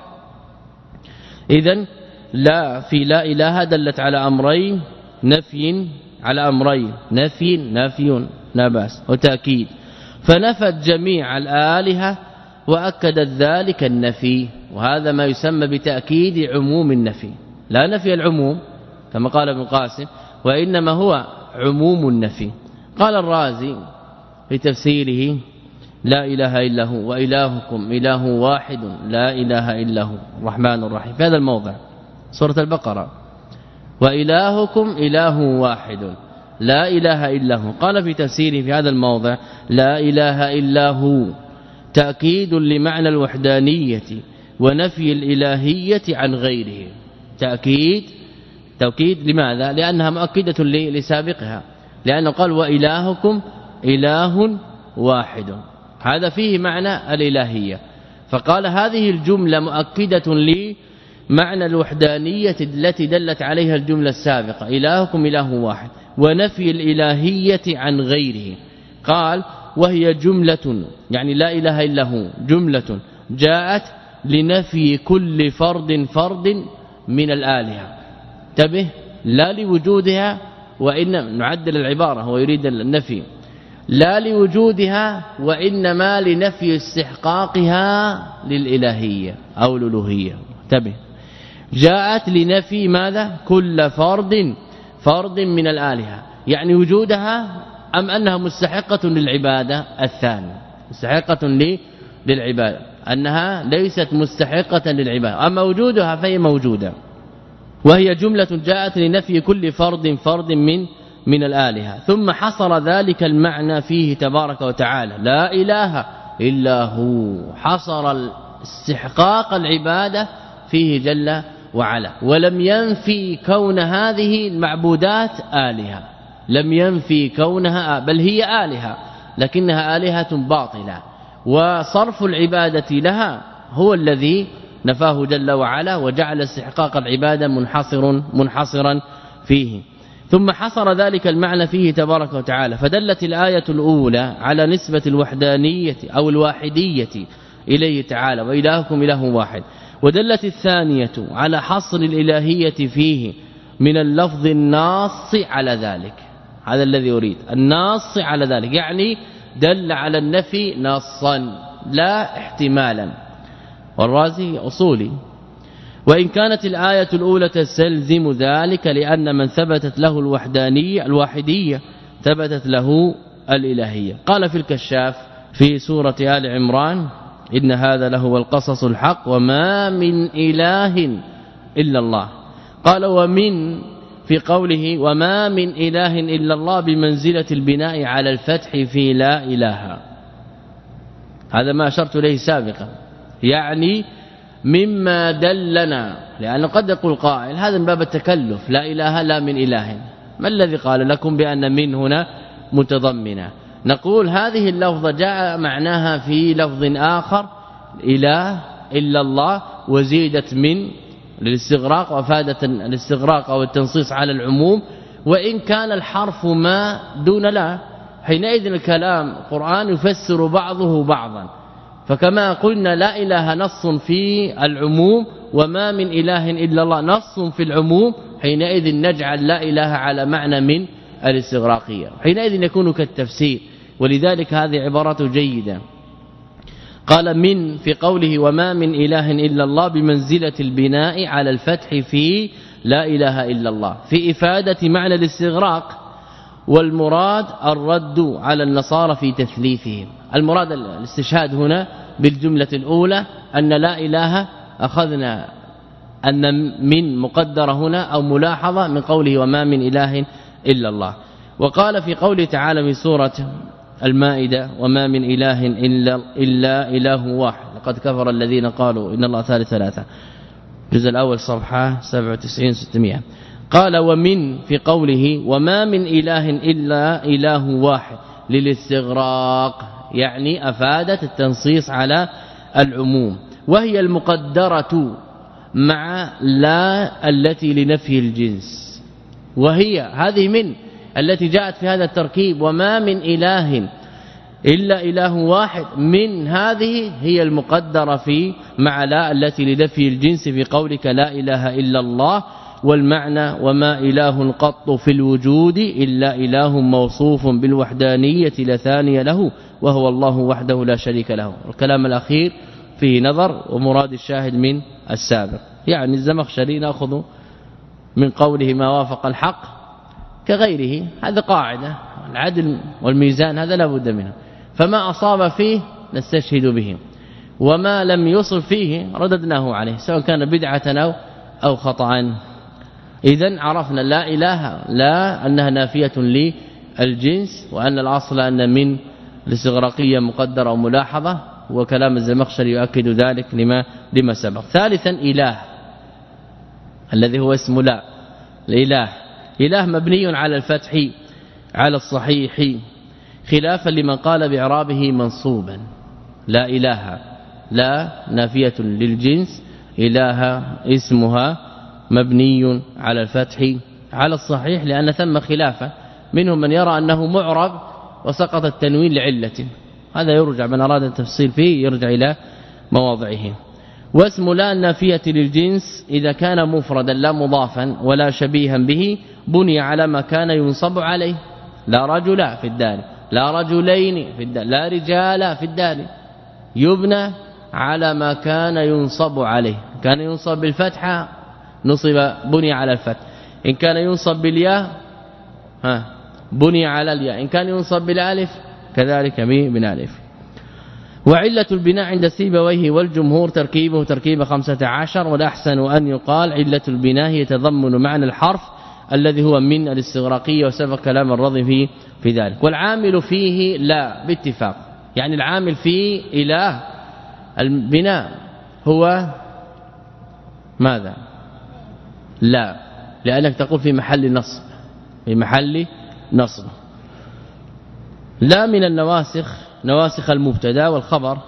[SPEAKER 1] إذن لا في لا إله دلت على أمرين، نفي على أمرين، نفي نفي لا بأس وتأكيد، فنفت جميع الآلهة وأكدت ذلك النفي، وهذا ما يسمى بتأكيد عموم النفي، لا نفي العموم كما قال ابن قاسم، وإنما هو عموم النفي. قال الرازي في تفسيره لا إله إلا هو وإلهكم إله واحد لا إله إلا هو الرحمن الرحيم، في هذا الموضع سورة البقرة، وإلهكم إله واحد لا إله إلا هو. قال في تفسيره في هذا الموضع لا إله إلا هو تأكيد لمعنى الوحدانية ونفي الإلهية عن غيره. تأكيد توكيد لماذا؟ لأنها مؤكدة لسابقها، لأنه قال وإلهكم إله واحد، هذا فيه معنى الإلهية، فقال هذه الجملة مؤكدة لمعنى الوحدانية التي دلت عليها الجملة السابقة إلهكم إله واحد، ونفي الإلهية عن غيره. قال وهي جملة يعني لا إله إلا هو جملة جاءت لنفي كل فرد فرد من الآلهة. انتبه، لا لوجودها، وإن نعدل العبارة، هو يريد النفي لا لوجودها وإنما لنفي استحقاقها للإلهية أو الألوهية. انتبه، جاءت لنفي ماذا؟ كل فرد فرد من الآلهة، يعني وجودها أم أنها مستحقة للعبادة؟ الثاني مستحقة للعبادة، أنها ليست مستحقة للعبادة، أما وجودها فهي موجودة. وهي جملة جاءت لنفي كل فرد فرد من من الآلهة، ثم حصر ذلك المعنى فيه تبارك وتعالى لا إله إلا هو، حصر استحقاق العبادة فيه جل وعلا، ولم ينفي كون هذه المعبودات آلهة، لم ينفي كونها بل هي آلهة لكنها آلهة باطلة، وصرف العبادة لها هو الذي نفاه جل وعلا وجعل استحقاق العبادة منحصر منحصرا فيه. ثم حصر ذلك المعنى فيه تبارك وتعالى، فدلت الآية الأولى على نسبة الوحدانية أو الواحدية إليه تعالى وإلهكم إله واحد، ودلت الثانية على حصر الإلهية فيه من اللفظ الناص على ذلك. هذا الذي يريد الناص على ذلك، يعني دل على النفي نصا لا احتمالا، والرازي أصولي. وإن كانت الآية الأولى تستلزم ذلك لأن من ثبتت له الوحدانية الواحدية ثبتت له الإلهية. قال في الكشاف في سورة آل عمران إن هذا لهو القصص الحق وما من إله إلا الله. قال ومن في قوله وما من إله إلا الله بمنزلة البناء على الفتح في لا إله، هذا ما أشرت إليه سابقا، يعني مما دلنا، لأنه قد يقول قائل هذا من باب التكلف لا إله لا من إله، ما الذي قال لكم بأن من هنا متضمنة؟ نقول هذه اللفظة جاء معناها في لفظ آخر إله إلا الله وزيدت من للاستغراق وفادت الاستغراق أو التنصيص على العموم، وإن كان الحرف ما دون لا، حينئذ الكلام القرآن يفسر بعضه بعضا، فكما قلنا لا إله نص في العموم وما من إله إلا الله نص في العموم، حينئذ نجعل لا إله على معنى من الاستغراقية، حينئذ يكون كالتفسير، ولذلك هذه عبارة جيدة. قال من في قوله وما من إله إلا الله بمنزلة البناء على الفتح في لا إله إلا الله في إفادة معنى الاستغراق، والمراد الرد على النصارى في تثليثهم. المراد الاستشهاد هنا بالجملة الأولى أن لا إله أخذنا أن من مقدرة هنا أو ملاحظة من قوله وما من إله إلا الله. وقال في قوله تعالى في سورة المائدة وما من إله إلا, إلا إله واحد، لقد كفر الذين قالوا إن الله ثالث ثلاثة الجزء الأول صفحة سبعة وتسعين ستمائة. قال ومن في قوله وما من إله إلا إله واحد للاستغراق، يعني أفادت التنصيص على العموم، وهي المقدرة مع لا التي لنفي الجنس، وهي هذه من التي جاءت في هذا التركيب وما من إله إلا إله واحد، من هذه هي المقدرة في مع لا التي لنفي الجنس في قولك لا إله إلا الله، والمعنى وما إله قط في الوجود إلا إله موصوف بالوحدانية لا ثاني له وهو الله وحده لا شريك له. الكلام الأخير فيه نظر، ومراد الشاهد من السابق. يعني الزمخشري نأخذ من قوله ما وافق الحق كغيره، هذا قاعدة، العدل والميزان هذا لا بد منه، فما أصاب فيه نستشهد به، وما لم يصب فيه رددناه عليه سواء كان بدعة أو أو خطأ. إذن عرفنا لا إله لا أنها نافية للجنس، وأن الأصل أن من الاستغراقية مقدرة وملاحظة، وكلام الزمخشري يؤكد ذلك لما لما سبق. ثالثا إله الذي هو اسم لا، الإله إله مبني على الفتح على الصحيح، خلافا لمن قال بإعرابه منصوبا. لا إله لا نافية للجنس، إله اسمها مبني على الفتح على الصحيح، لأن ثم خلافة، منهم من يرى أنه معرب وسقط التنوين لعلة، هذا يرجع من أراد التفصيل فيه يرجع إلى مواضعه. واسم لا النافية للجنس إذا كان مفردا لا مضافا ولا شبيها به بني على ما كان ينصب عليه، لا رجل في الدار، لا رجلين في الدار، لا رجال في الدار، يبنى على ما كان ينصب عليه. كان ينصب بالفتحة نصب بني على الفتح، إن كان ينصب بالياء ها بني على الياء، إن كان ينصب بالالف كذلك بالالف. وعلة البناء عند سيبويه والجمهور تركيبه تركيب خمسة عشر، والأحسن أن يقال علة البناء يتضمن معنى الحرف الذي هو من الاستغراقية، وسبق كلام الرضي في في ذلك. والعامل فيه لا باتفاق، يعني العامل فيه إله البناء هو ماذا؟ لا، لأنك تقول في محل نصب، في محل نصب. لا من النواسخ، نواسخ المبتدا والخبر،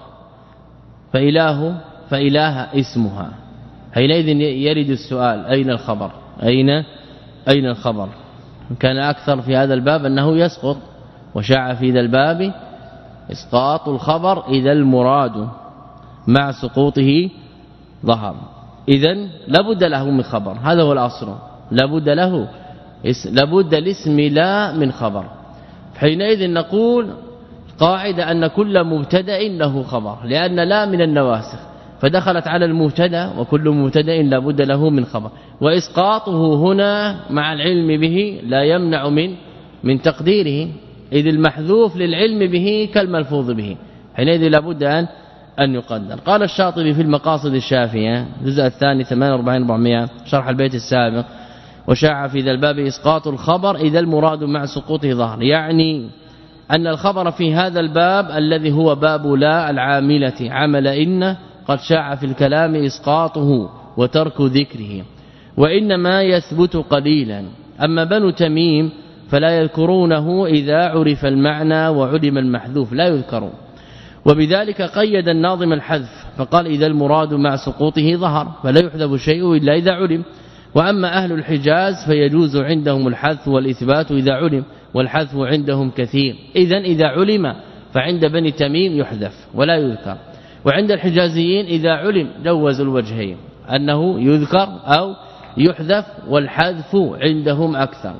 [SPEAKER 1] فإله فإله اسمها، حينئذ يرد السؤال أين الخبر؟ أين أين الخبر؟ كان أكثر في هذا الباب أنه يسقط، وشاع في ذا الباب إسقاط الخبر إذا المراد مع سقوطه ظهر. إذن لابد له من خبر، هذا هو الأصل، لابد له لابد الاسم لا من خبر. حينئذ نقول قاعدة أن كل مبتدا له خبر، لأن لا من النواسخ فدخلت على المبتدا، وكل مبتدا لابد له من خبر، وإسقاطه هنا مع العلم به لا يمنع من من تقديره، إذ المحذوف للعلم به كالملفوظ به، حينئذ لابد أن أن يقدر. قال الشاطبي في المقاصد الشافية الجزء الثاني ثمانية وأربعين أربعمائة شرح البيت السابق، وشاع في ذا الباب إسقاط الخبر إذا المراد مع سقوطه ظهر، يعني أن الخبر في هذا الباب الذي هو باب لا العاملة عمل إن قد شاع في الكلام إسقاطه وترك ذكره، وإنما يثبت قليلا. أما بنو تميم فلا يذكرونه إذا عرف المعنى وعلم المحذوف، لا يذكرون، وبذلك قيد الناظم الحذف فقال إذا المراد مع سقوطه ظهر، فلا يحذف شيء إلا إذا علم. وأما أهل الحجاز فيجوز عندهم الحذف والإثبات إذا علم، والحذف عندهم كثير، إذن إذا علم فعند بني تميم يحذف ولا يذكر، وعند الحجازيين إذا علم جوز الوجهين أنه يذكر أو يحذف، والحذف عندهم أكثر.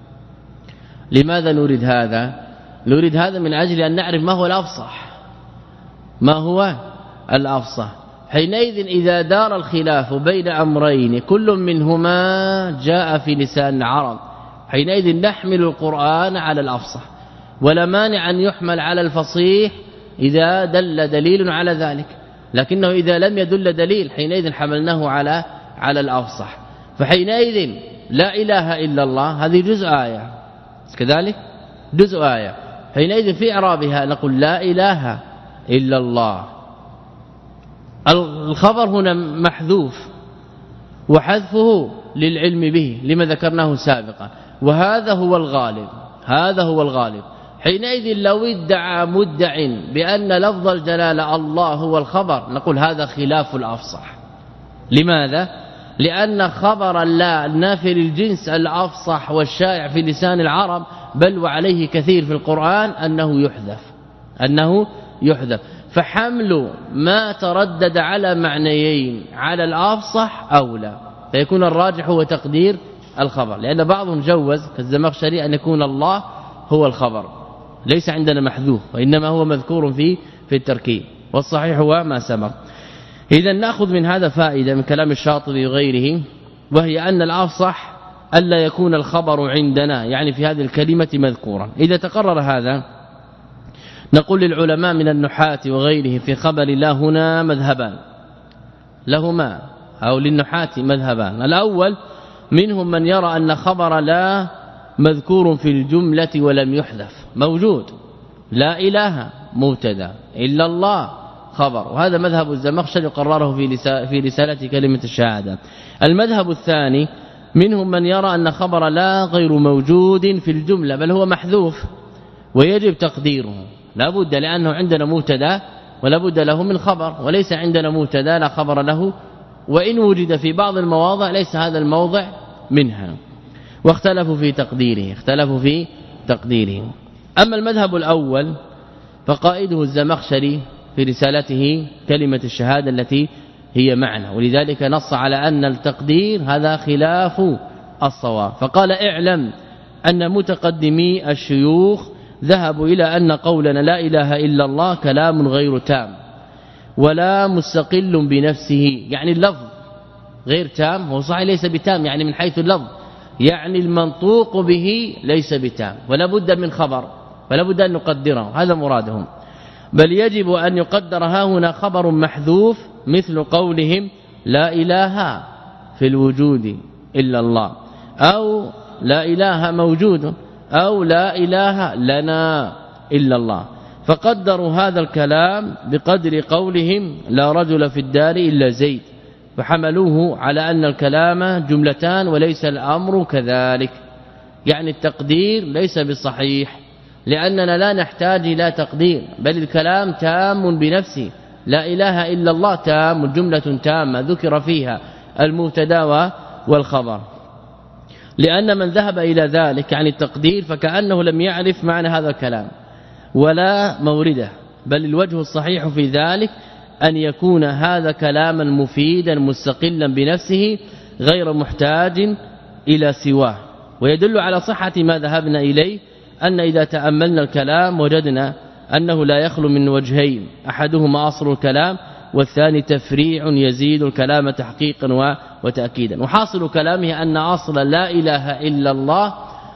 [SPEAKER 1] لماذا نريد هذا؟ نريد هذا من أجل أن نعرف ما هو الأفصح، ما هو الأفصح. حينئذ إذا دار الخلاف بين أمرين كل منهما جاء في لسان العرب، حينئذ نحمل القرآن على الأفصح، ولا مانع أن يحمل على الفصيح إذا دل دليل على ذلك، لكنه إذا لم يدل دليل حينئذ حملناه على على الأفصح. فحينئذ لا إله إلا الله هذه جزء آية، كذلك جزء آية، حينئذ في إعرابها نقول لا إله إلا الله، الخبر هنا محذوف وحذفه للعلم به لما ذكرناه سابقا، وهذا هو الغالب هذا هو الغالب. حينئذ لو ادعى مدع بأن لفظ الجلالة الله هو الخبر نقول هذا خلاف الأفصح. لماذا؟ لأن خبر الله النافي للجنس الأفصح والشائع في لسان العرب بل وعليه كثير في القرآن أنه يحذف أنه يحذف فحمل ما تردد على معنيين على الأفصح أولى، فيكون الراجح هو تقدير الخبر، لأن بعضهم جوز كالزمخشري أن يكون الله هو الخبر ليس عندنا محذوف وإنما هو مذكور في في التركيب، والصحيح هو ما سبق. إذا نأخذ من هذا فائدة من كلام الشاطبي وغيره، وهي أن الأفصح ألا يكون الخبر عندنا يعني في هذه الكلمة مذكورا. إذا تقرر هذا نقول للعلماء من النحاة وغيره في خبر الله هنا مذهبان لهما أو للنحاة مذهبان. الأول منهم من يرى أن خبر لا مذكور في الجملة ولم يحذف موجود، لا إله مبتدا إلا الله خبر، وهذا مذهب الزمخشري قرره في في رسالة كلمة الشهادة. المذهب الثاني منهم من يرى أن خبر لا غير موجود في الجملة بل هو محذوف ويجب تقديره، لا بد لأنه عندنا مبتدا ولا بد له من خبر، وليس عندنا مبتدا لا خبر له، وإن وجد في بعض المواضع ليس هذا الموضع منها، واختلفوا في تقديره اختلفوا في تقديره. أما المذهب الأول فقائده الزمخشري في رسالته كلمة الشهادة التي هي معنى، ولذلك نص على أن التقدير هذا خلاف الصواب، فقال اعلم أن متقدمي الشيوخ ذهبوا إلى أن قولنا لا إله إلا الله كلام غير تام ولا مستقل بنفسه، يعني اللفظ غير تام، هو صحيح ليس بتام يعني من حيث اللفظ، يعني المنطوق به ليس بتام ولا بد من خبر ولا بد أن نقدره، هذا مرادهم، بل يجب أن يقدر ها هنا خبر محذوف مثل قولهم لا إله في الوجود إلا الله، أو لا إله موجود، أو لا إله لنا إلا الله، فقدروا هذا الكلام بقدر قولهم لا رجل في الدار إلا زيد، فحملوه على أن الكلام جملتان وليس الأمر كذلك، يعني التقدير ليس بالصحيح لأننا لا نحتاج إلى تقدير بل الكلام تام بنفسه، لا إله إلا الله تام جملة تامة ذكر فيها المبتدا والخبر، لأن من ذهب إلى ذلك عن التقدير فكأنه لم يعرف معنى هذا الكلام ولا مورده، بل الوجه الصحيح في ذلك أن يكون هذا كلاما مفيدا مستقلا بنفسه غير محتاج إلى سواه. ويدل على صحة ما ذهبنا إليه أن إذا تأملنا الكلام وجدنا أنه لا يخلو من وجهين، أحدهما أصل الكلام والثاني تفريع يزيد الكلام تحقيقا وتأكيدا، وحاصل كلامه أن أصل لا إله إلا الله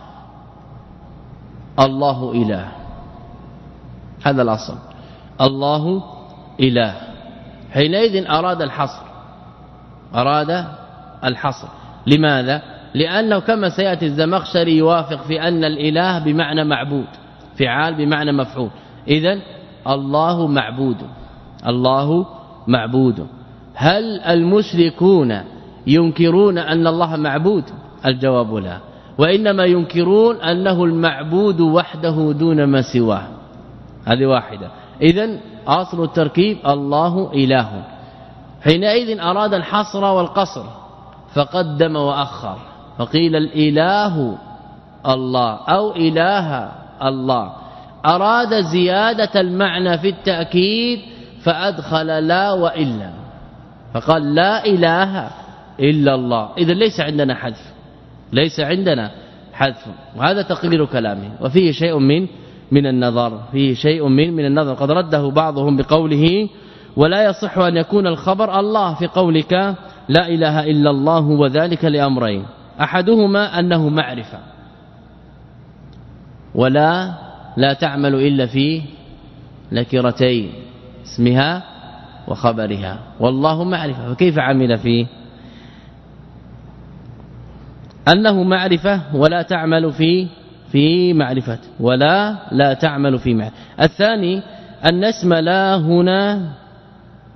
[SPEAKER 1] الله إله، هذا الأصل الله إله. حينئذ أراد الحصر أراد الحصر لماذا؟ لأنه كما سيأتي الزمخشري يوافق في أن الإله بمعنى معبود، فعال بمعنى مفعول، إذن الله معبود الله معبود. هل المشركون ينكرون أن الله معبود؟ الجواب لا، وإنما ينكرون أنه المعبود وحده دون ما سواه، هذه واحدة. إذن أصل التركيب الله إله. حينئذ أراد الحصر والقصر فقدم وأخر، فقيل الإله الله أو إله الله. أراد زيادة المعنى في التأكيد فأدخل لا وإلا، فقال لا إله إلا الله. إذن ليس عندنا حذف ليس عندنا حذف، وهذا تقرير كلامه، وفيه شيء من من النظر فيه شيء من من النظر قد رده بعضهم بقوله ولا يصح أن يكون الخبر الله في قولك لا إله إلا الله، وذلك لأمرين، أحدهما أنه معرفة ولا لا تعمل إلا في نكرتين اسمها وخبرها، والله معرفة، فكيف عمل فيه؟ أنه معرفة ولا تعمل في في معرفة ولا لا تعمل في معرفة. الثاني أن اسم لا هنا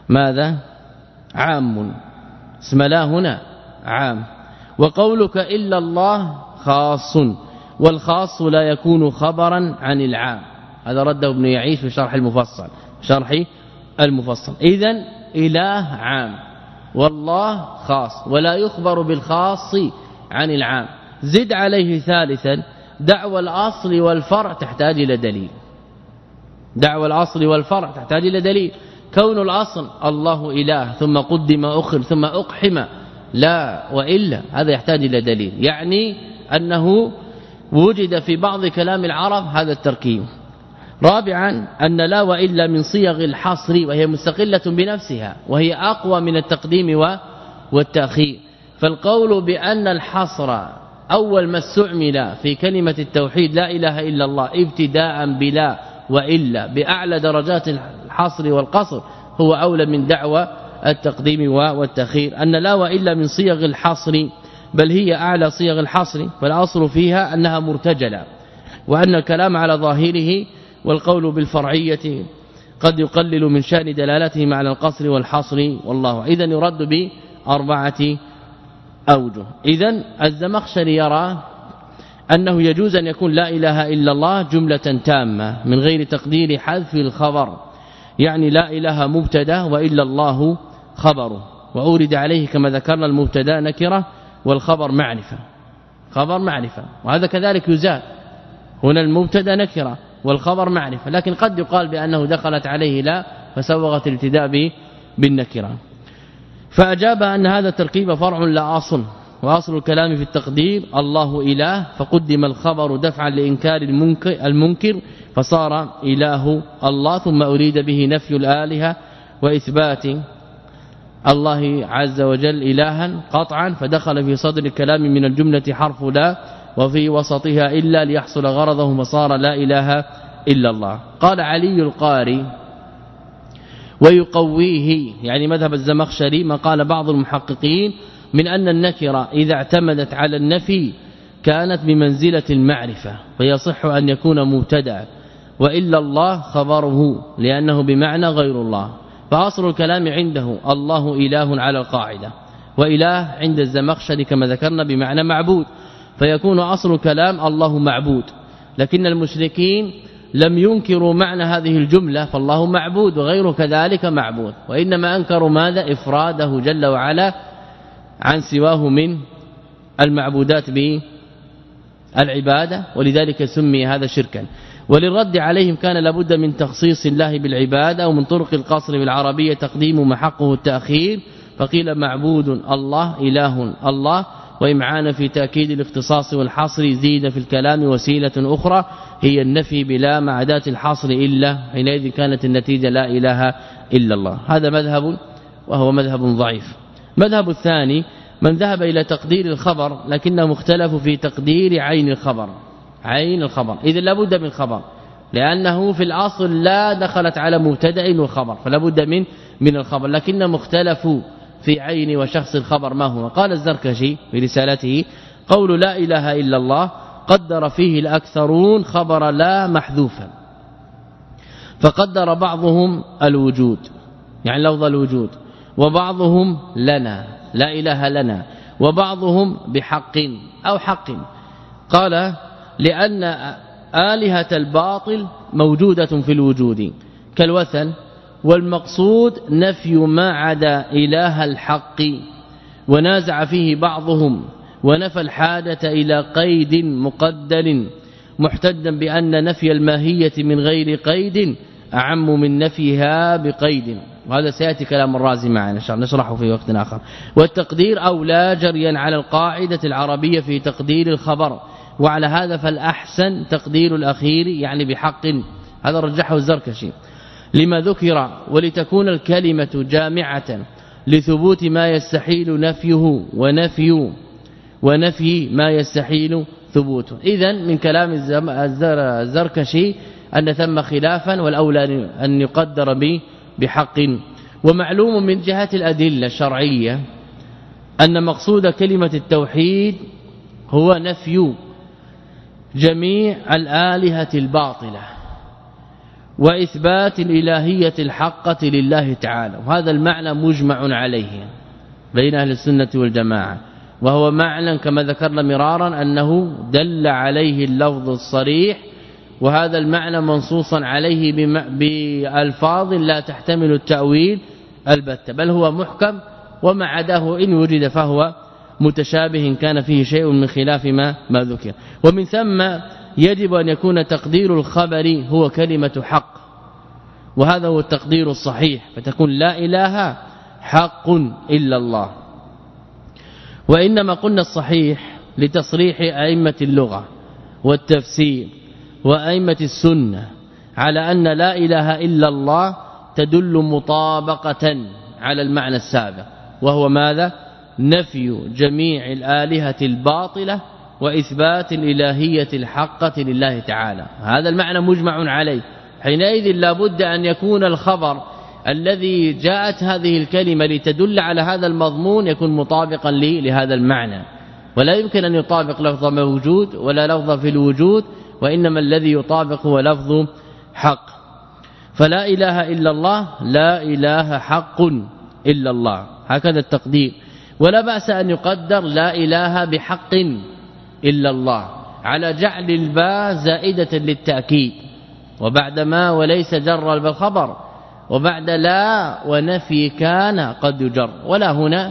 [SPEAKER 1] ماذا عام، اسم لا هنا عام. وقولك إلا الله خاص، والخاص لا يكون خبرا عن العام. هذا رده ابن يعيش في شرح المفصل شرح المفصل. إذن إله عام والله خاص، ولا يخبر بالخاص عن العام. زد عليه ثالثا دعوى الأصل والفرع تحتاج إلى دليل. دعوى الأصل والفرع تحتاج إلى دليل. كون الأصل الله إله ثم قدم أخر ثم أقحم لا وإلا، هذا يحتاج إلى دليل، يعني أنه وجد في بعض كلام العرب هذا التركيب. رابعا أن لا وإلا من صيغ الحصر، وهي مستقلة بنفسها، وهي أقوى من التقديم والتأخير. فالقول بأن الحصر أول ما استعمل في كلمة التوحيد لا إله إلا الله ابتداء بلا وإلا بأعلى درجات الحصر والقصر هو أولى من دعوى التقديم والتأخير. أن لا وإلا من صيغ الحصر، بل هي أعلى صيغ الحصر، فالأصل فيها أنها مرتجلة، وأن الكلام على ظاهره والقول بالفرعية قد يقلل من شأن دلالته على القصر والحصر. والله إذن يرد بأربعة أوجه. إذن الزمخشري يرى أنه يجوز أن يكون لا إله إلا الله جملة تامة من غير تقدير حذف الخبر، يعني لا إله مبتدا وإلا الله خبره، وأورد عليه كما ذكرنا المبتدا نكرة والخبر معرفة، خبر معرفة، وهذا كذلك يزال. هنا المبتدا نكرة والخبر معرفة، لكن قد يقال بأنه دخلت عليه لا فسوغت الابتداء بالنكرة. فأجاب أن هذا التركيب فرع لا أصل، وأصل الكلام في التقدير الله إله، فقدم الخبر دفعا لإنكار المنكر, المنكر فصار إله الله، ثم أريد به نفي الآلهة وإثبات الله عز وجل إلها قطعا، فدخل في صدر الكلام من الجملة حرف لا وفي وسطها إلا ليحصل غرضه، فصار لا إله إلا الله. قال علي القاري ويقويه، يعني مذهب الزمخشري، ما قال بعض المحققين من أن النكرة إذا اعتمدت على النفي كانت بمنزلة المعرفة، فيصح أن يكون مبتدا، وإلا الله خبره لأنه بمعنى غير الله. فأصل الكلام عنده الله إله على القاعدة، وإله عند الزمخشري كما ذكرنا بمعنى معبود، فيكون أصل الكلام الله معبود. لكن المشركين لم ينكروا معنى هذه الجملة، فالله معبود وغيره كذلك معبود، وإنما أنكروا ماذا؟ إفراده جل وعلا عن سواه من المعبودات بالعبادة، ولذلك سمي هذا شركا. وللرد عليهم كان لابد من تخصيص الله بالعبادة، ومن طرق القصر بالعربية تقديم ما حقه التأخير، فقيل معبود الله إله الله، وإمعان في تأكيد الاختصاص والحصر زيد في الكلام وسيلة أخرى هي النفي بلا مع أداة الحصر إلا، حينئذ كانت النتيجة لا إله إلا الله. هذا مذهب وهو مذهب ضعيف. مذهب الثاني من ذهب إلى تقدير الخبر، لكنه مختلف في تقدير عين الخبر. عين الخبر إذا لابد من خبر، لأنه في الأصل لا دخلت على مبتدا وخبر، فلا بد من من الخبر، لكن مختلف في عين وشخص الخبر ما هو. قال الزركشي في رسالته قول لا إله إلا الله قدر فيه الأكثرون خبر لا محذوفا، فقدر بعضهم الوجود يعني لفظ الوجود، وبعضهم لنا لا إله لنا، وبعضهم بحق أو حق. قال لأن آلهة الباطل موجودة في الوجود كالوثن، والمقصود نفي ما عدا إله الحق، ونازع فيه بعضهم ونفى الحاجة إلى قيد مقدر، محتجا بأن نفي الماهية من غير قيد أعم من نفيها بقيد. وهذا سيأتي كلام الرازي معنا نشرحه في وقت آخر. والتقدير أولى جريا على القاعدة العربية في تقدير الخبر، وعلى هذا فالأحسن تقدير الأخير يعني بحق. هذا رجحه الزركشي لما ذكر، ولتكون الكلمة جامعة لثبوت ما يستحيل نفيه ونفي ونفي ما يستحيل ثبوته. إذن من كلام الزركشي أن ثم خلافا، والأولى أن يقدر به بحق. ومعلوم من جهة الأدلة الشرعية أن مقصود كلمة التوحيد هو نفي جميع الآلهة الباطلة، وإثبات الإلهية الحقة لله تعالى. وهذا المعنى مجمع عليه بين أهل السنة والجماعة، وهو معنى كما ذكرنا مرارا أنه دل عليه اللفظ الصريح، وهذا المعنى منصوصا عليه بألفاظ لا تحتمل التأويل البتة، بل هو محكم، وما عداه إن وجد فهو متشابه إن كان فيه شيء من خلاف ما ما ذكر. ومن ثم يجب أن يكون تقدير الخبر هو كلمة حق، وهذا هو التقدير الصحيح، فتكون لا إله حق إلا الله. وإنما قلنا الصحيح لتصريح أئمة اللغة والتفسير وأئمة السنة على أن لا إله إلا الله تدل مطابقة على المعنى السابق، وهو ماذا؟ نفي جميع الآلهة الباطلة وإثبات الإلهية الحقة لله تعالى. هذا المعنى مجمع عليه. حينئذ لابد أن يكون الخبر الذي جاءت هذه الكلمة لتدل على هذا المضمون يكون مطابقا لهذا المعنى، ولا يمكن أن يطابق لفظ موجود ولا لفظ في الوجود، وإنما الذي يطابق هو لفظ حق. فلا إله إلا الله، لا إله حق إلا الله، هكذا التقدير. ولا بأس أن يقدر لا إله بحق إلا الله على جعل الباء زائدة للتأكيد، وبعد ما وليس جر بالخبر، وبعد لا ونفي كان قد يجر، ولا هنا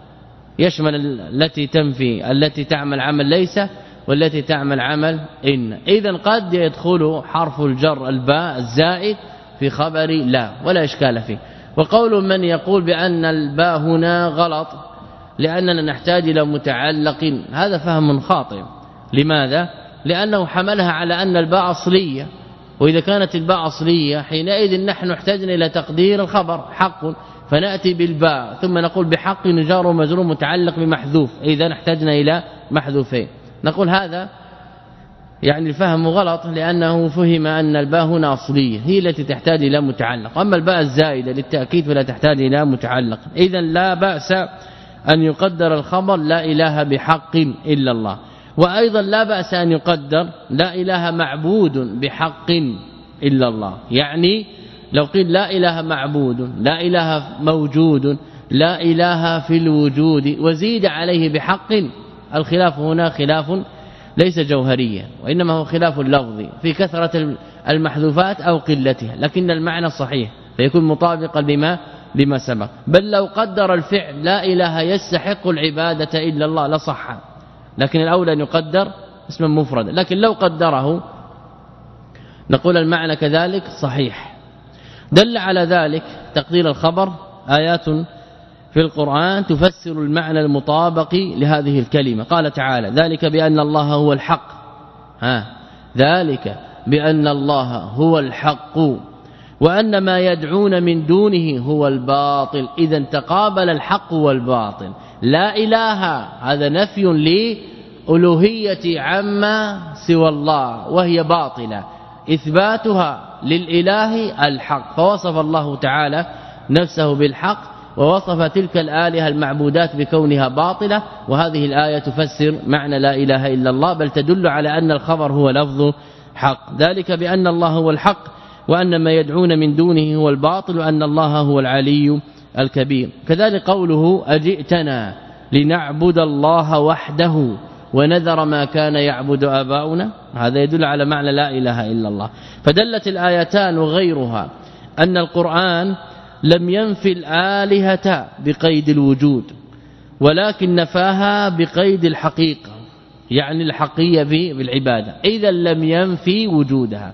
[SPEAKER 1] يشمل التي تنفي التي تعمل عمل ليس والتي تعمل عمل إن. إذن قد يدخل حرف الجر الباء الزائد في خبر لا، ولا إشكال فيه. وقول من يقول بأن الباء هنا غلط لأننا نحتاج إلى متعلق، هذا فهم خاطئ. لماذا؟ لأنه حملها على أن الباء أصلية، وإذا كانت الباء أصلية حينئذ نحن احتاجنا إلى تقدير الخبر حق، فنأتي بالباء ثم نقول بحق جار ومجرور متعلق بمحذوف، إذا نحتاجنا إلى محذوفين. نقول هذا يعني الفهم غلط، لأنه فهم أن الباء هنا أصلية هي التي تحتاج إلى متعلق، أما الباء الزائدة للتأكيد فلا تحتاج إلى متعلق. إذا لا بأس أن يقدر الخبر لا إله بحق إلا الله. وأيضا لا بأس أن يقدر لا إله معبود بحق إلا الله، يعني لو قيل لا إله معبود، لا إله موجود، لا إله في الوجود، وزيد عليه بحق، الخلاف هنا خلاف ليس جوهريا، وإنما هو خلاف اللفظ في كثرة المحذوفات أو قلتها، لكن المعنى صحيح فيكون مطابقا لما لما سبق. بل لو قدر الفعل لا إله يستحق العبادة إلا الله لصح، لكن الأولى أن يقدر اسما مفردا، لكن لو قدره نقول المعنى كذلك صحيح. دل على ذلك تقدير الخبر آيات في القرآن تفسر المعنى المطابق لهذه الكلمة. قال تعالى: ذلك بأن الله هو الحق، ها ذلك بأن الله هو الحق وأن ما يدعون من دونه هو الباطل. إذا تقابل الحق والباطل. لا إله هذا نفي لألوهية عما سوى الله وهي باطلة، إثباتها للإله الحق، فوصف الله تعالى نفسه بالحق ووصف تلك الآلهة المعبودات بكونها باطلة. وهذه الآية تفسر معنى لا إله إلا الله، بل تدل على أن الخبر هو لفظ حق. ذلك بأن الله هو الحق وأن ما يدعون من دونه هو الباطل وأن الله هو العلي الكبير. كذلك قوله: أجئتنا لنعبد الله وحده ونذر ما كان يعبد آباؤنا، هذا يدل على معنى لا إله إلا الله. فدلت الآيتان وغيرها أن القرآن لم ينفي الآلهة بقيد الوجود، ولكن نفاها بقيد الحقيقة، يعني الحقية بالعبادة، إذا لم ينفي وجودها.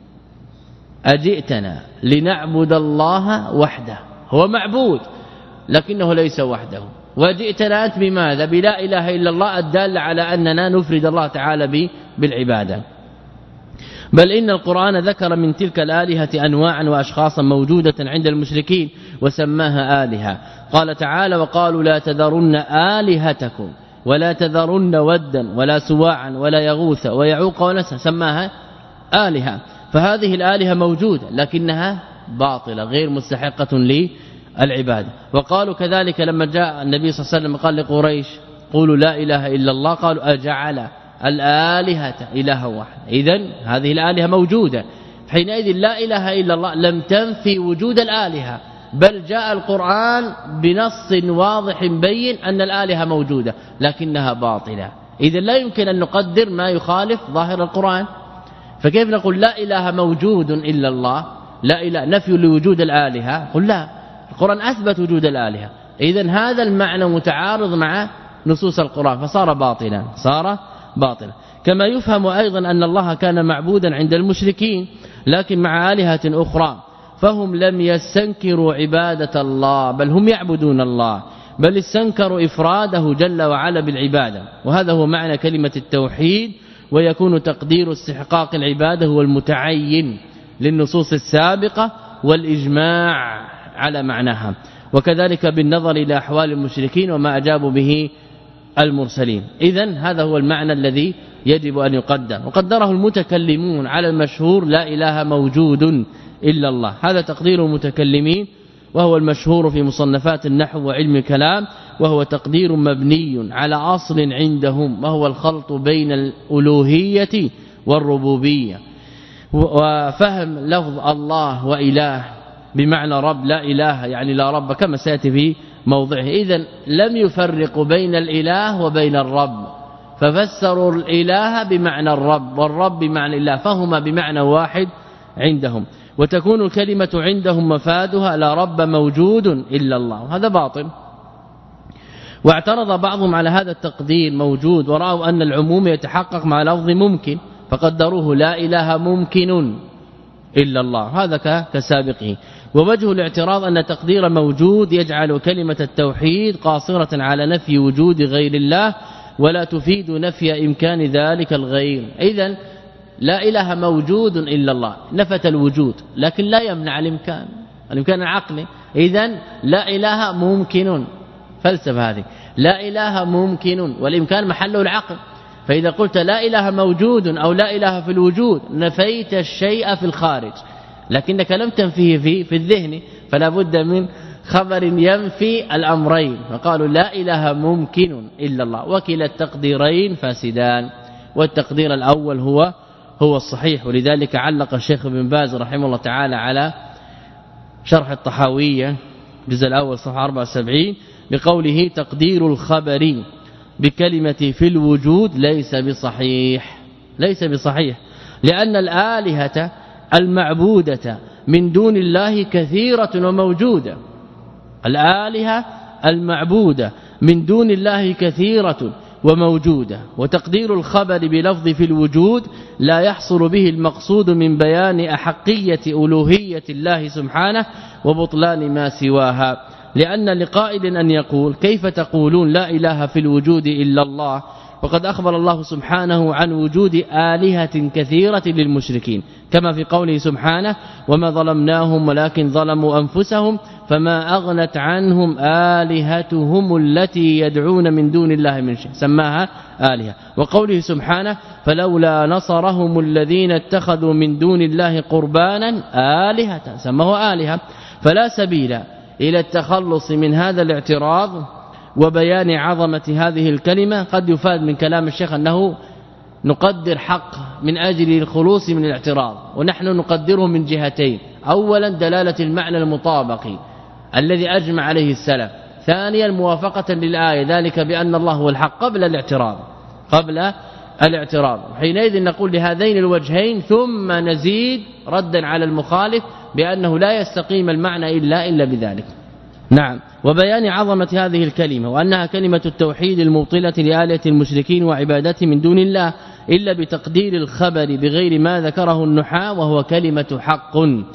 [SPEAKER 1] أجئتنا لنعبد الله وحده، هو معبود لكنه ليس وحده، وجئتنا أنت بماذا؟ بلا إله إلا الله الدال على أننا نفرد الله تعالى بالعبادة. بل إن القرآن ذكر من تلك الآلهة أنواعا وأشخاصا موجودة عند المشركين وسماها آلهة. قال تعالى: وقالوا لا تذرن آلهتكم ولا تذرن ودا ولا سواعا ولا يغوث ويعوق ونسر، سماها آلهة. فهذه الآلهة موجودة لكنها باطلة غير مستحقة للعبادة. وقالوا كذلك لما جاء النبي صلى الله عليه وسلم قال لقريش: قولوا لا إله إلا الله، قالوا: أجعل الآلهة إله واحد. إذن هذه الآلهة موجودة، حينئذ لا إله إلا الله لم تنفي وجود الآلهة، بل جاء القرآن بنص واضح بين أن الآلهة موجودة لكنها باطلة. إذا لا يمكن أن نقدر ما يخالف ظاهر القرآن، فكيف نقول لا إله موجود إلا الله؟ لا إله نفي لوجود الآلهة، قل لا، القرآن أثبت وجود الآلهة. إذن هذا المعنى متعارض مع نصوص القرآن فصار باطلا، صار باطلا. كما يفهم أيضا أن الله كان معبودا عند المشركين لكن مع آلهة أخرى، فهم لم يستنكروا عبادة الله بل هم يعبدون الله، بل استنكروا إفراده جل وعلا بالعبادة. وهذا هو معنى كلمة التوحيد، ويكون تقدير استحقاق العبادة هو المتعين للنصوص السابقة والإجماع على معناها، وكذلك بالنظر إلى أحوال المشركين وما أجابوا به المرسلين. إذن هذا هو المعنى الذي يجب أن يقدر، وقدره المتكلمون على المشهور لا إله موجود إلا الله، هذا تقدير المتكلمين وهو المشهور في مصنفات النحو وعلم الكلام، وهو تقدير مبني على أصل عندهم وهو الخلط بين الألوهية والربوبية، وفهم لفظ الله وإله بمعنى رب، لا إله يعني لا رب كما سيأتي في موضعه. إذن لم يفرقوا بين الإله وبين الرب، ففسروا الإله بمعنى الرب والرب بمعنى الله، فهما بمعنى واحد عندهم. وتكون الكلمة عندهم مفادها لا رب موجود إلا الله، وهذا باطل. واعترض بعضهم على هذا التقدير موجود، ورأوا أن العموم يتحقق مع لفظ ممكن فقدروه لا إله ممكن إلا الله، هذا كسابقه. ووجه الاعتراض أن تقدير موجود يجعل كلمة التوحيد قاصرة على نفي وجود غير الله ولا تفيد نفي إمكان ذلك الغير. إذن لا إله موجود إلا الله نفت الوجود لكن لا يمنع الإمكان، الإمكان العقلي. إذن لا إله ممكن، فلسفة هذه، لا إله ممكن والإمكان محله العقل. فإذا قلت لا إله موجود أو لا إله في الوجود نفيت الشيء في الخارج، لكنك لم تنفيه في في الذهن، فلا بد من خبر ينفي الأمرين، فقالوا لا إله ممكن إلا الله، وكلا التقديرين فاسدان، والتقدير الأول هو هو الصحيح. ولذلك علق الشيخ ابن باز رحمه الله تعالى على شرح الطحاوية الجزء الأول صفحة أربعة وسبعين بقوله تقدير الخبر بكلمة في الوجود ليس بصحيح، ليس بصحيح لأن الآلهة المعبودة من دون الله كثيرة وموجودة، الآلهة المعبودة من دون الله كثيرة وموجودة. وتقدير الخبر بلفظ في الوجود لا يحصل به المقصود من بيان أحقية ألوهية الله سبحانه وبطلان ما سواها، لأن لقائل أن يقول كيف تقولون لا إله في الوجود إلا الله وقد أخبر الله سبحانه عن وجود آلهة كثيرة للمشركين، كما في قوله سبحانه وما ظلمناهم ولكن ظلموا أنفسهم فما أغنت عنهم آلهتهم التي يدعون من دون الله من شيء، سماها آلهة. وقوله سبحانه فلولا نصرهم الذين اتخذوا من دون الله قربانا آلهة، سماه آلهة. فلا سبيل إلى التخلص من هذا الاعتراض وبيان عظمة هذه الكلمة. قد يفاد من كلام الشيخ أنه نقدر حق من أجل الخلوص من الاعتراض، ونحن نقدره من جهتين: أولا دلالة المعنى المطابق الذي أجمع عليه السلف، ثانيا موافقة للآية، ذلك بأن الله هو الحق قبل الاعتراض قبل الاعتراض حينئذ نقول لهذين الوجهين، ثم نزيد ردا على المخالف بأنه لا يستقيم المعنى إلا إلا بذلك. نعم. وبيان عظمة هذه الكلمة وأنها كلمة التوحيد المبطلة لآلهة المشركين وعبادته من دون الله، إلا بتقدير الخبر بغير ما ذكره النحاة، وهو كلمة حق،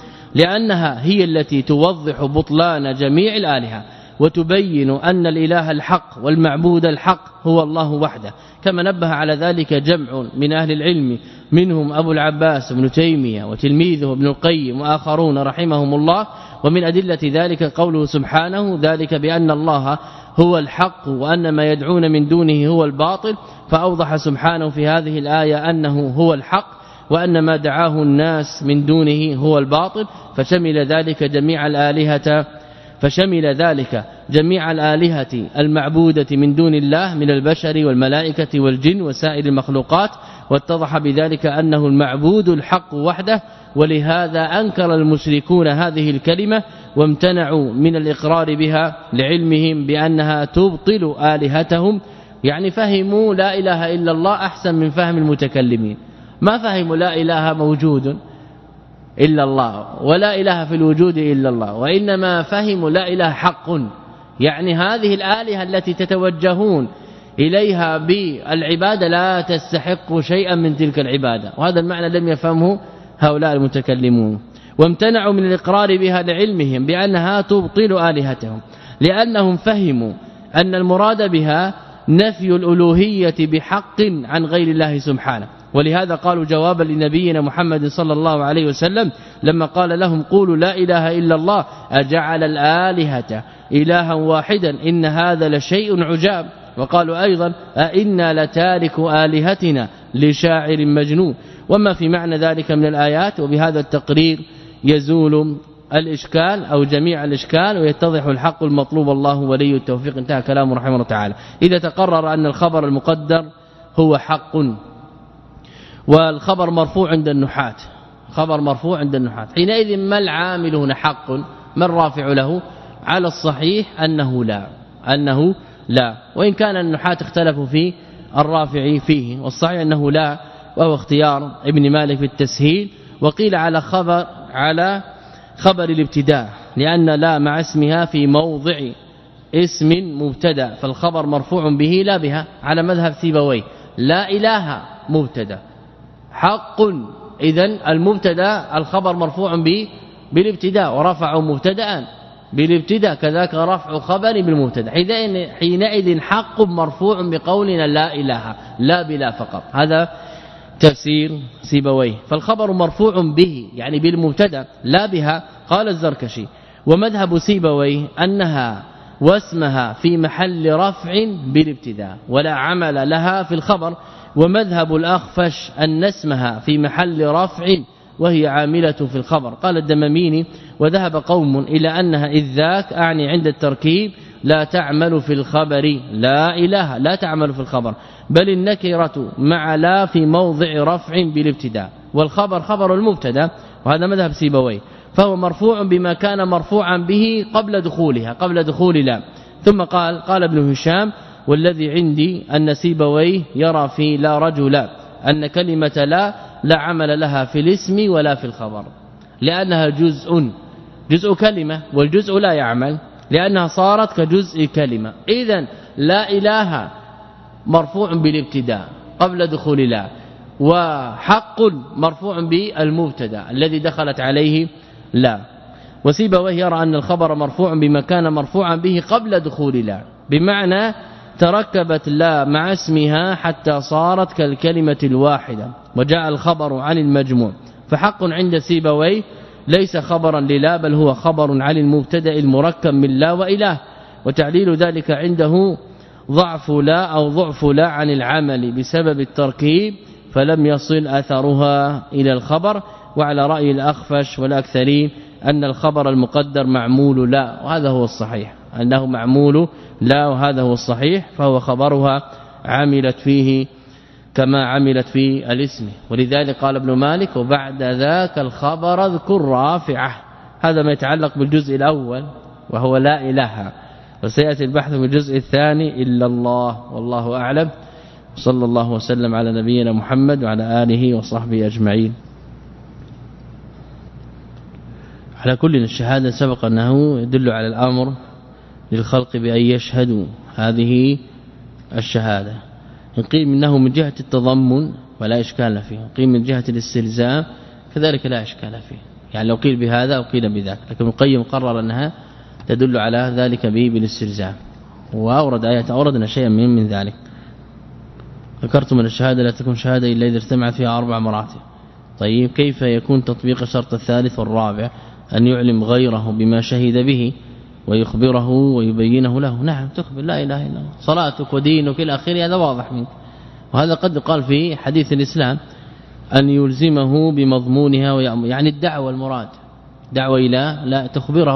[SPEAKER 1] لأنها هي التي توضح بطلان جميع الآلهة وتبين أن الإله الحق والمعبود الحق هو الله وحده، كما نبه على ذلك جمع من أهل العلم منهم أبو العباس ابن تيمية وتلميذه ابن القيم وآخرون رحمهم الله. ومن أدلة ذلك قوله سبحانه ذلك بأن الله هو الحق وأن ما يدعون من دونه هو الباطل، فأوضح سبحانه في هذه الآية أنه هو الحق وأن ما دعاه الناس من دونه هو الباطل، فشمل ذلك جميع الآلهة فشمل ذلك جميع الآلهة المعبودة من دون الله من البشر والملائكة والجن وسائر المخلوقات، واتضح بذلك أنه المعبود الحق وحده. ولهذا أنكر المشركون هذه الكلمة وامتنعوا من الإقرار بها لعلمهم بأنها تبطل آلهتهم. يعني فهموا لا إله إلا الله أحسن من فهم المتكلمين، ما فهموا لا إله موجود إلا الله ولا إله في الوجود إلا الله، وإنما فهموا لا إله حق، يعني هذه الآلهة التي تتوجهون إليها بالعبادة لا تستحق شيئا من تلك العبادة، وهذا المعنى لم يفهمه هؤلاء المتكلمون. وامتنعوا من الإقرار بها لعلمهم بأنها تبطل آلهتهم، لأنهم فهموا أن المراد بها نفي الألوهية بحق عن غير الله سبحانه. ولهذا قالوا جوابا لنبينا محمد صلى الله عليه وسلم لما قال لهم قولوا لا إله إلا الله أجعل الآلهة إلها واحدا إن هذا لشيء عجاب. وقالوا أيضا أئنا لتارك آلهتنا لشاعر مجنون، وما في معنى ذلك من الآيات. وبهذا التقرير يزول الإشكال أو جميع الإشكال ويتضح الحق المطلوب، الله ولي التوفيق. انتهى كلامه رحمه الله تعالى. إذا تقرر أن الخبر المقدر هو حق، والخبر مرفوع عند النحاة، خبر مرفوع عند النحاة، حينئذ ما العامل هنا حق، ما الرافع له؟ على الصحيح أنه لا أنه لا وإن كان النحاة اختلفوا في الرافع فيه، والصحيح أنه لا، وهو اختيار ابن مالك في التسهيل. وقيل على خبر على خبر الابتداء، لأن لا مع اسمها في موضع اسم مبتدا، فالخبر مرفوع به لا بها، على مذهب سيبويه. لا إله مبتدا حق، إذن المبتدا الخبر مرفوع به بالابتداء، ورفع مبتدا بالابتداء، كذاك رفع خبر بالمبتدا. حينئذ حق مرفوع بقولنا لا إله، لا بلا فقط. هذا تفسير سيبويه. فالخبر مرفوع به يعني بالمبتدا لا بها. قال الزركشي ومذهب سيبويه أنها واسمها في محل رفع بالابتداء ولا عمل لها في الخبر، ومذهب الأخفش أن اسمها في محل رفع وهي عاملة في الخبر. قال الدماميني وذهب قوم إلى أنها إذ ذاك أعني عند التركيب لا تعمل في الخبر، لا إله لا تعمل في الخبر، بل النكرة مع لا في موضع رفع بالابتداء، والخبر خبر المبتدا، وهذا مذهب سيبويه، فهو مرفوع بما كان مرفوعا به قبل دخولها قبل دخول لا. ثم قال قال ابن هشام والذي عندي أن سيبويه يرى في لا رجل أن كلمة لا لا عمل لها في الاسم ولا في الخبر، لأنها جزء جزء كلمة، والجزء لا يعمل لأنها صارت كجزء كلمة. إذن لا إله مرفوع بالابتداء قبل دخول لا، وحق مرفوع بالمبتدا الذي دخلت عليه لا. وسيبويه يرى أن الخبر مرفوع بما كان مرفوعا به قبل دخول لا، بمعنى تركبت لا مع اسمها حتى صارت كالكلمة الواحدة، وجاء الخبر عن المجموع. فحق عند سيبويه ليس خبرا للا، بل هو خبر عن المبتدا المركب من لا وإله. وتعليل ذلك عنده ضعف لا أو ضعف لا عن العمل بسبب التركيب، فلم يصل أثرها إلى الخبر. وعلى رأي الأخفش والأكثرين أن الخبر المقدر معمول لا، وهذا هو الصحيح أنه معمول لا، وهذا هو الصحيح، فهو خبرها عملت فيه كما عملت في الاسم. ولذلك قال ابن مالك وبعد ذاك الخبر اذكر رافعه. هذا ما يتعلق بالجزء الأول وهو لا إله، وسيأتي البحث في الجزء الثاني إلا الله. والله أعلم، صلى الله وسلم على نبينا محمد وعلى آله وصحبه أجمعين. على كل الشهادة سبق أنه يدل على الأمر للخلق بأن يشهدوا هذه الشهادة. قيل منه من جهة التضمن ولا إشكال فيه، قيل من جهة الاستلزام كذلك لا إشكال فيه، يعني لو قيل بهذا أو قيل بذاك، لكن القيم قرر أنها تدل على ذلك به بالاستلزام. وأورد آيات أوردنا شيئا من, من ذلك. ذكرت من الشهادة لا تكون شهادة إلا إذا اجتمعت فيها أربع مراتب. طيب كيف يكون تطبيق الشرط الثالث والرابع؟ أن يعلم غيره بما شهد به ويخبره ويبينه له. نعم تخبر لا إله إلا الله، صلاتك ودينك إلى آخره، هذا واضح منك. وهذا قد قال في حديث الإسلام أن يلزمه بمضمونها ويأمر، يعني الدعوة المراد دعوة إلى لا تخبره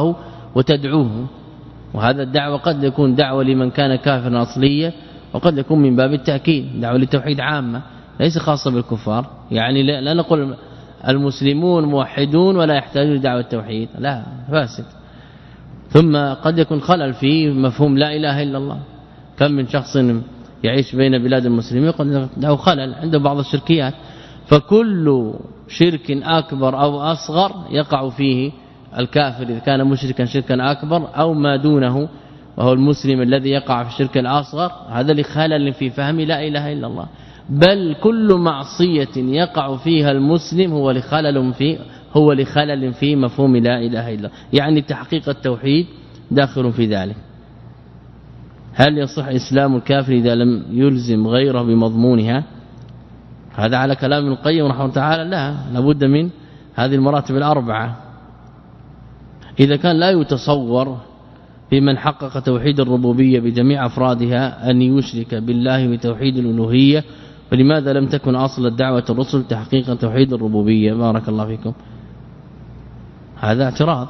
[SPEAKER 1] وتدعوه. وهذا الدعوة قد يكون دعوة لمن كان كافرا أصليا، وقد يكون من باب التأكيد دعوة للتوحيد عامة ليس خاصة بالكفار. يعني لا نقول المسلمون موحدون ولا يحتاجون لدعوة التوحيد، لا، فاسد. ثم قد يكون خلل في مفهوم لا إله إلا الله. كم من شخص يعيش بين بلاد المسلمين قد له خلل عنده بعض الشركيات. فكل شرك أكبر أو أصغر يقع فيه الكافر إذا كان مشركا شركا أكبر، أو ما دونه وهو المسلم الذي يقع في الشرك الأصغر، هذا لخلل في فهم لا إله إلا الله. بل كل معصية يقع فيها المسلم هو لخلل في هو لخلل في مفهوم لا إله إلا الله، يعني تحقيق التوحيد داخل في ذلك. هل يصح إسلام الكافر إذا لم يلزم غيره بمضمونها؟ هذا على كلام ابن القيم رحمه الله تعالى، لا، لابد من هذه المراتب الأربعة. إذا كان لا يتصور في من حقق توحيد الربوبية بجميع أفرادها أن يشرك بالله بتوحيد الألوهية، فلماذا لم تكن أصل الدعوة الرسل تحقيق توحيد الربوبية؟ بارك الله فيكم. هذا اعتراض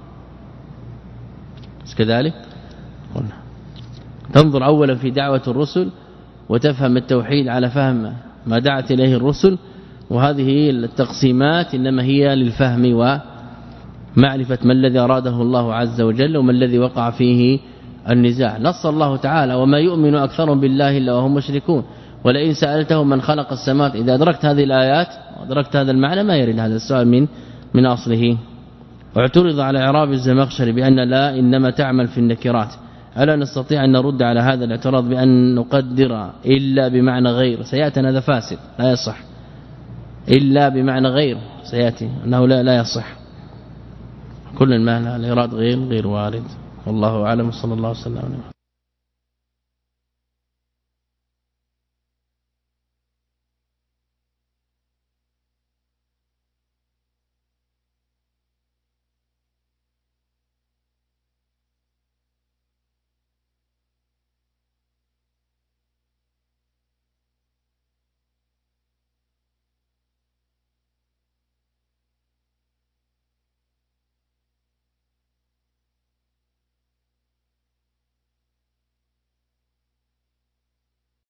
[SPEAKER 1] كذلك. قلنا تنظر أولا في دعوة الرسل وتفهم التوحيد على فهم ما دعت إليه الرسل، وهذه التقسيمات إنما هي للفهم ومعرفة ما الذي أراده الله عز وجل وما الذي وقع فيه النزاع. نص الله تعالى وما يؤمن أكثرهم بالله إلا وهم مشركون ولئن سألتهم من خلق السماوات. إذا أدركت هذه الآيات وأدركت هذا المعنى ما يرد هذا السؤال من من أصله. واعترض على إعراب الزمخشري بأن لا إنما تعمل في النكرات. ألا نستطيع أن نرد على هذا الاعتراض بأن نقدر إلا بمعنى غير؟ سيأتي هذا فاسد لا يصح. إلا بمعنى غير سيأتي أنه لا لا يصح. كل المعنى الإراد غير غير وارد. والله أعلم. صلى الله عليه وسلم.